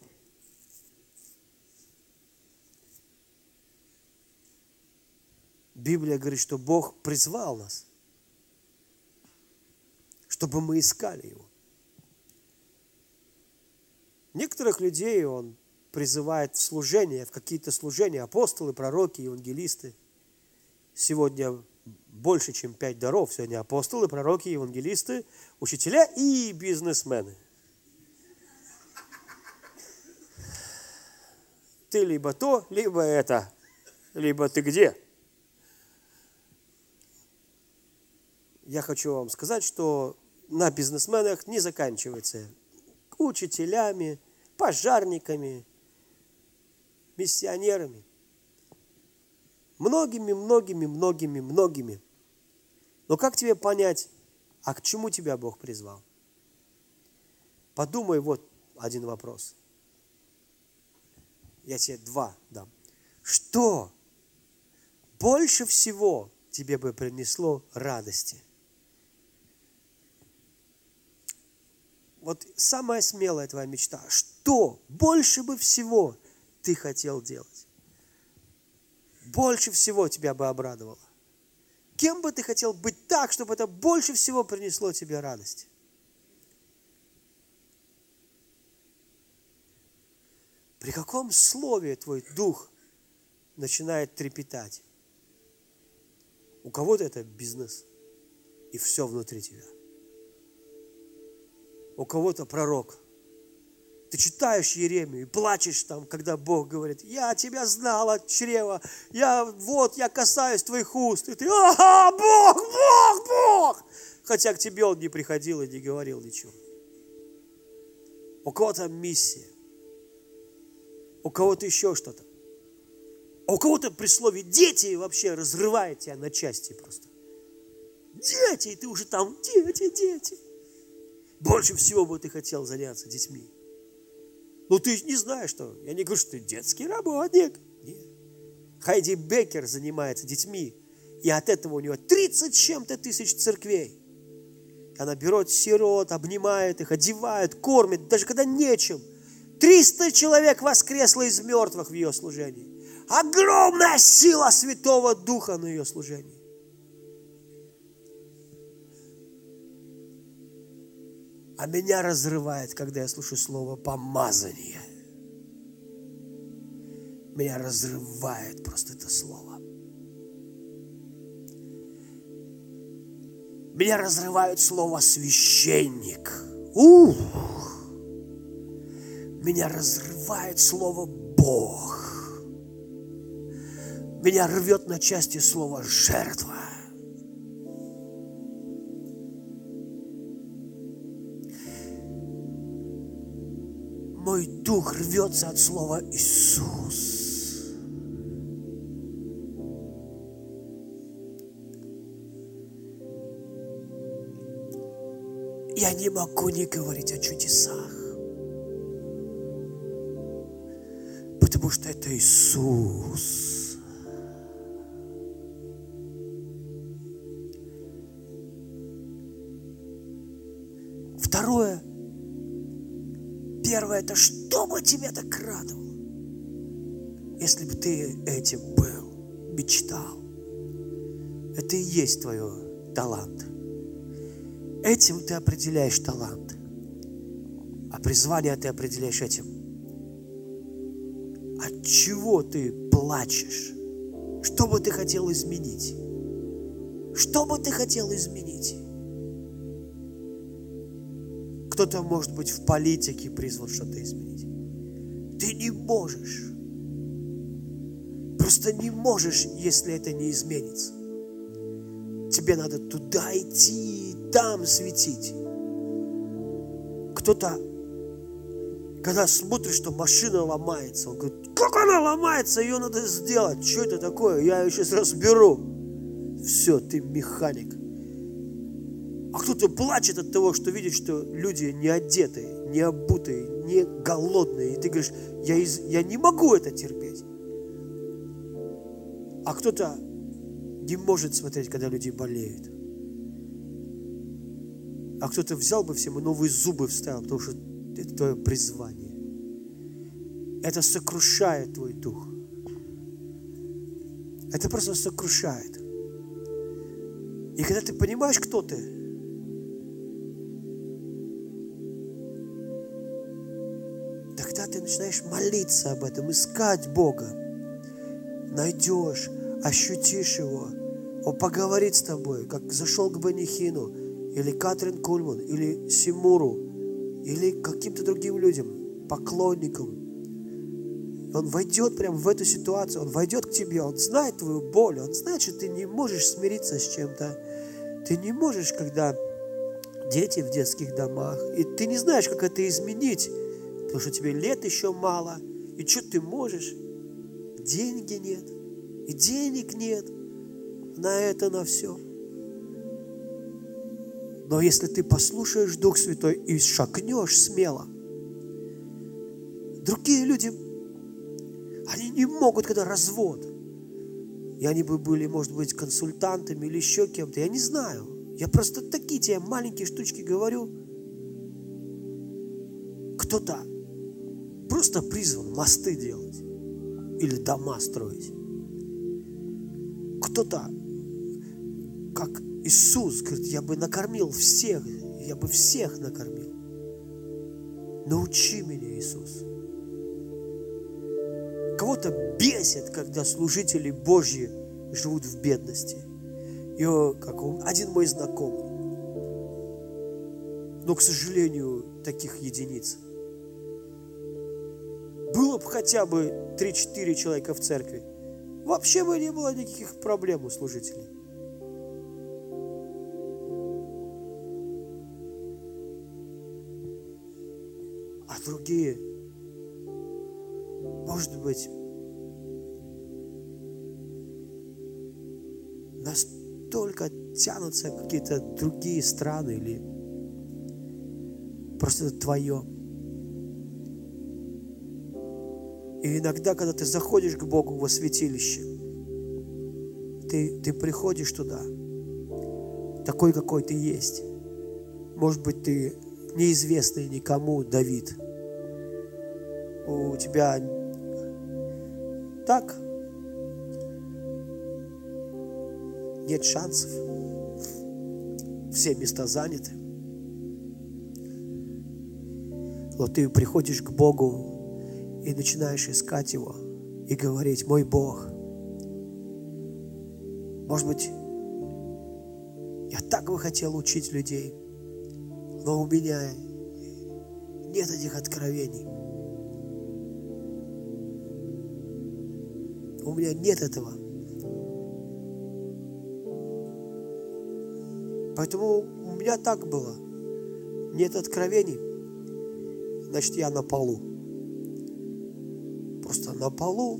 Библия говорит, что Бог призвал нас, чтобы мы искали Его. Некоторых людей Он призывает в служение, в какие-то служения, апостолы, пророки, евангелисты. Сегодня больше, чем 5 даров. Сегодня апостолы, пророки, евангелисты, учителя и бизнесмены. Ты либо то, либо это, либо ты где? Я хочу вам сказать, что на бизнесменах не заканчивается учителями, пожарниками, миссионерами. Многими. Но как тебе понять, а к чему тебя Бог призвал? Подумай, вот один вопрос. Я тебе 2 дам. Что больше всего тебе бы принесло радости? Вот самая смелая твоя мечта. Что больше бы всего ты хотел делать? Больше всего тебя бы обрадовало. Кем бы ты хотел быть так, чтобы это больше всего принесло тебе радость? При каком слове твой дух начинает трепетать? У кого-то это бизнес, и все внутри тебя. У кого-то пророк. Ты читаешь Иеремию и плачешь там, когда Бог говорит: я тебя знал от чрева, я касаюсь твоих уст. И ты: ага, Бог! Хотя к тебе Он не приходил и не говорил ничего. У кого-то миссия. У кого-то еще что-то. А у кого-то при слове «дети» вообще разрывает тебя на части просто. Дети, и ты уже там: дети. Больше всего бы ты хотел заняться детьми. Ну, ты не знаешь, что... Я не говорю, что ты детский работник. Нет. Хайди Беккер занимается детьми, и от этого у него 30 с чем-то тысяч церквей. Она берет сирот, обнимает их, одевает, кормит, даже когда нечем. 300 человек воскресло из мертвых в ее служении. Огромная сила Святого Духа на ее служении. А меня разрывает, когда я слышу слово «помазание». Меня разрывает просто это слово. Меня разрывает слово священник. Меня разрывает слово Бог. Меня рвет на части слово жертва. Мой дух рвется от слова Иисус. Я не могу не говорить о чудесах, потому что это Иисус. Второе. Первое, это что бы тебя так радовало, если бы ты этим был, мечтал. Это и есть твой талант. Этим ты определяешь талант, а призвание ты определяешь этим. От чего ты плачешь? Что бы ты хотел изменить? Что бы ты хотел изменить? Кто-то, может быть, в политике призван что-то изменить. Ты не можешь. Просто не можешь, если это не изменится. Тебе надо туда идти, там светить. Кто-то, когда смотрит, что машина ломается, он говорит, как она ломается, ее надо сделать. Что это такое? Я ее сейчас разберу. Все, ты механик. А кто-то плачет от того, что видит, что люди не одетые, не обутые, не голодные. И ты говоришь, я не могу это терпеть. А кто-то не может смотреть, когда люди болеют. А кто-то взял бы всем и новые зубы вставил, потому что это твое призвание. Это сокрушает твой дух. Это просто сокрушает. И когда ты понимаешь, кто ты, тогда ты начинаешь молиться об этом, искать Бога. Найдешь, ощутишь Его. Он поговорит с тобой, как зашел к Бенихину, или Катрин Кульман, или Симуру, или каким-то другим людям, поклонникам. Он войдет прямо в эту ситуацию, он войдет к тебе, он знает твою боль, он знает, что ты не можешь смириться с чем-то. Ты не можешь, когда дети в детских домах, и ты не знаешь, как это изменить, потому что тебе лет еще мало, и что ты можешь? Деньги нет, и денег нет на это, на все. Но если ты послушаешь Дух Святой и шагнешь смело, другие люди, они не могут, когда развод. И они бы были, может быть, консультантами или еще кем-то. Я не знаю. Я просто такие тебе маленькие штучки говорю. Кто-то просто призван мосты делать или дома строить. Кто-то, как Иисус, говорит, я бы накормил всех, я бы всех накормил. Научи меня, Иисус. Кого-то бесит, когда служители Божьи живут в бедности. И один мой знакомый, но, к сожалению, таких единиц. Было бы хотя бы 3-4 человека в церкви, вообще бы не было никаких проблем у служителей. А другие, может быть, настолько тянутся какие-то другие страны или просто это твое. И иногда, когда ты заходишь к Богу во святилище, ты приходишь туда, такой, какой ты есть. Может быть, ты неизвестный никому Давид. У тебя так нет шансов. Все места заняты. Но ты приходишь к Богу и начинаешь искать Его. и говорить: мой Бог, может быть, я так бы хотел учить людей, но у меня нет этих откровений. У меня нет этого. Поэтому у меня так было. Нет откровений, значит, я на полу. Просто на полу,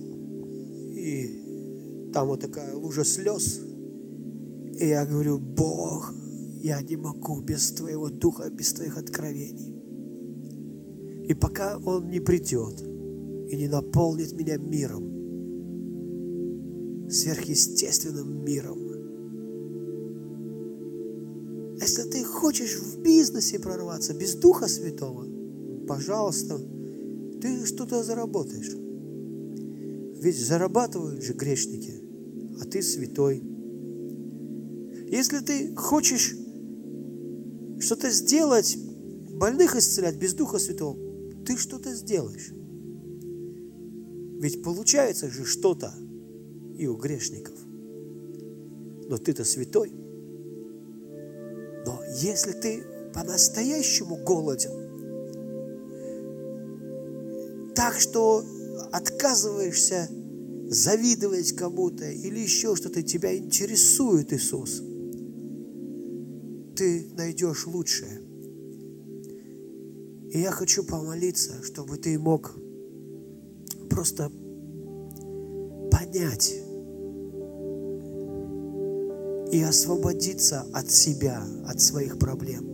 и там вот такая лужа слез. И я говорю: Бог, я не могу без Твоего Духа, без Твоих откровений. И пока Он не придет и не наполнит меня миром, сверхъестественным миром. Если ты хочешь в бизнесе прорваться без Духа Святого, пожалуйста, ты что-то заработаешь. Ведь зарабатывают же грешники, а ты святой. Если ты хочешь что-то сделать, больных исцелять без Духа Святого, ты что-то сделаешь. Ведь получается же что-то и у грешников. Но ты-то святой. Но если ты по-настоящему голоден, так что отказываешься завидовать кому-то или еще что-то, тебя интересует Иисус, ты найдешь лучшее. И я хочу помолиться, чтобы ты мог просто понять и освободиться от себя, от своих проблем.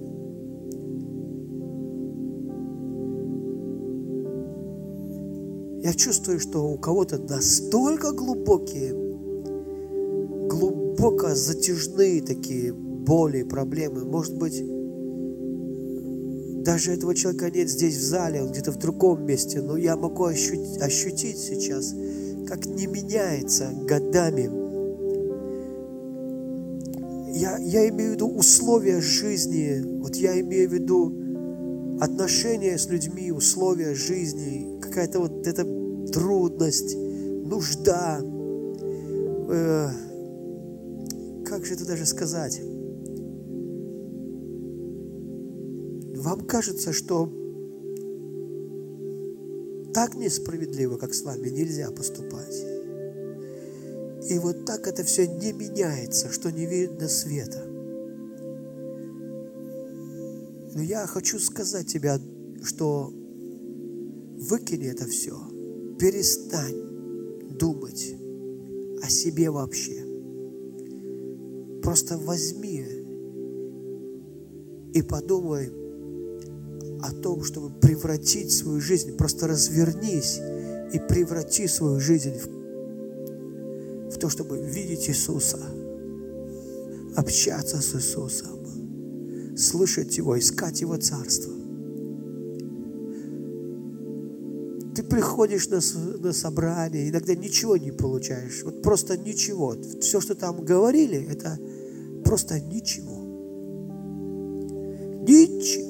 Я чувствую, что у кого-то настолько глубоко затяжные такие боли, проблемы. Может быть, даже этого человека нет здесь в зале, он где-то в другом месте, но я могу ощутить сейчас, как не меняется годами. Я имею в виду условия жизни, вот я имею в виду отношения с людьми, условия жизни, какая-то вот эта трудность, нужда. Как же это даже сказать? Вам кажется, что так несправедливо, как с вами, нельзя поступать. И вот так это все не меняется, что не видно света. Но я хочу сказать тебе, что выкини это все. Перестань думать о себе вообще. Просто возьми и подумай о том, чтобы превратить свою жизнь. Просто развернись и преврати свою жизнь в то, чтобы видеть Иисуса, общаться с Иисусом, слышать Его, искать Его Царство. Ты приходишь на собрание, иногда ничего не получаешь, вот просто ничего. Все, что там говорили, это просто ничего. Ничего.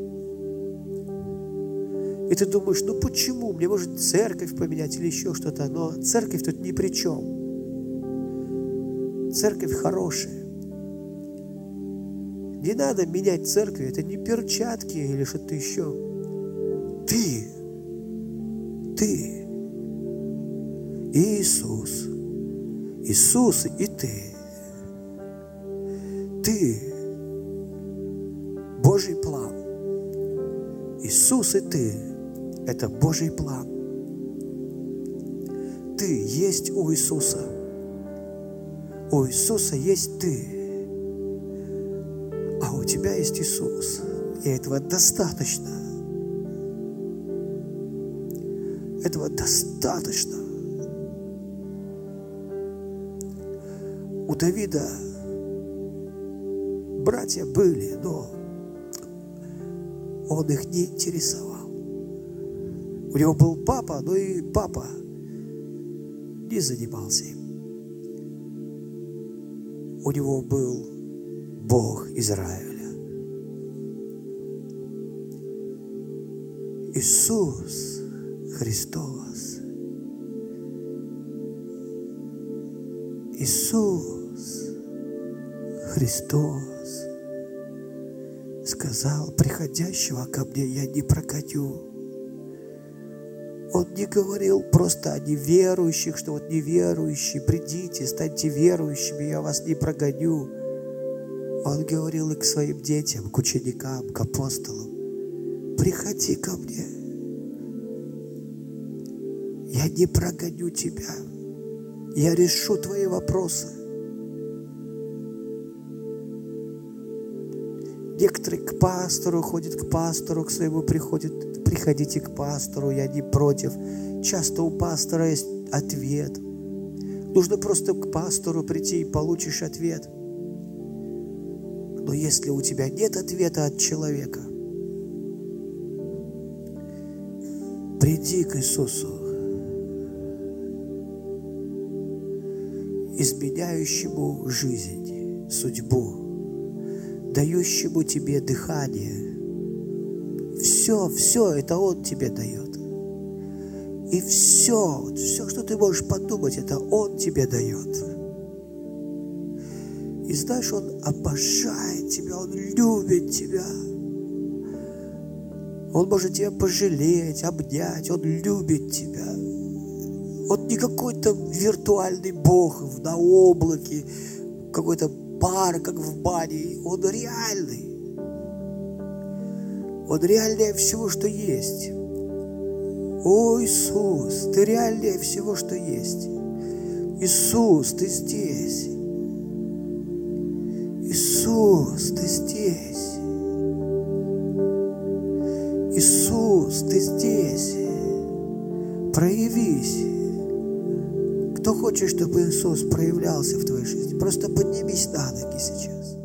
И ты думаешь: ну почему? Мне может церковь поменять или еще что-то, но церковь тут ни при чем. Церковь хорошая. Не надо менять церкви, это не перчатки или что-то еще. Ты и Иисус. Иисус и ты. Ты Божий план. Иисус и ты – это Божий план. Ты есть у Иисуса. У Иисуса есть ты. А у тебя есть Иисус. И этого достаточно. Этого достаточно. У Давида братья были, но он их не интересовал. У него был папа, но и папа не занимался им. У него был Бог Израиля. Иисус Христос. Иисус Христос сказал: приходящего ко мне я не прогоню. Он не говорил просто о неверующих, что вот неверующие, придите, станьте верующими, я вас не прогоню. Он говорил и к своим детям, к ученикам, к апостолам: приходи ко мне, я не прогоню тебя, я решу твои вопросы. Некоторые к пастору ходят, к пастору к своему приходят: приходите к пастору, я не против. Часто у пастора есть ответ. Нужно просто к пастору прийти и получишь ответ. Но если у тебя нет ответа от человека, приди к Иисусу, изменяющему жизнь, судьбу, дающему тебе дыхание. Все это Он тебе дает. И все, что ты можешь подумать, это Он тебе дает. И знаешь, Он обожает тебя, Он любит тебя. Он может тебя пожалеть, обнять, Он любит тебя. Он не какой-то виртуальный Бог на облаке, какой-то пар, как в бане. Он реальный. Он реальнее всего, что есть. О, Иисус, Ты реальнее всего, что есть. Иисус, Ты здесь. Иисус, Ты здесь. Иисус, Ты здесь. Проявись. Кто хочет, чтобы Иисус проявлялся в твоей жизни, просто поднимись на ноги сейчас.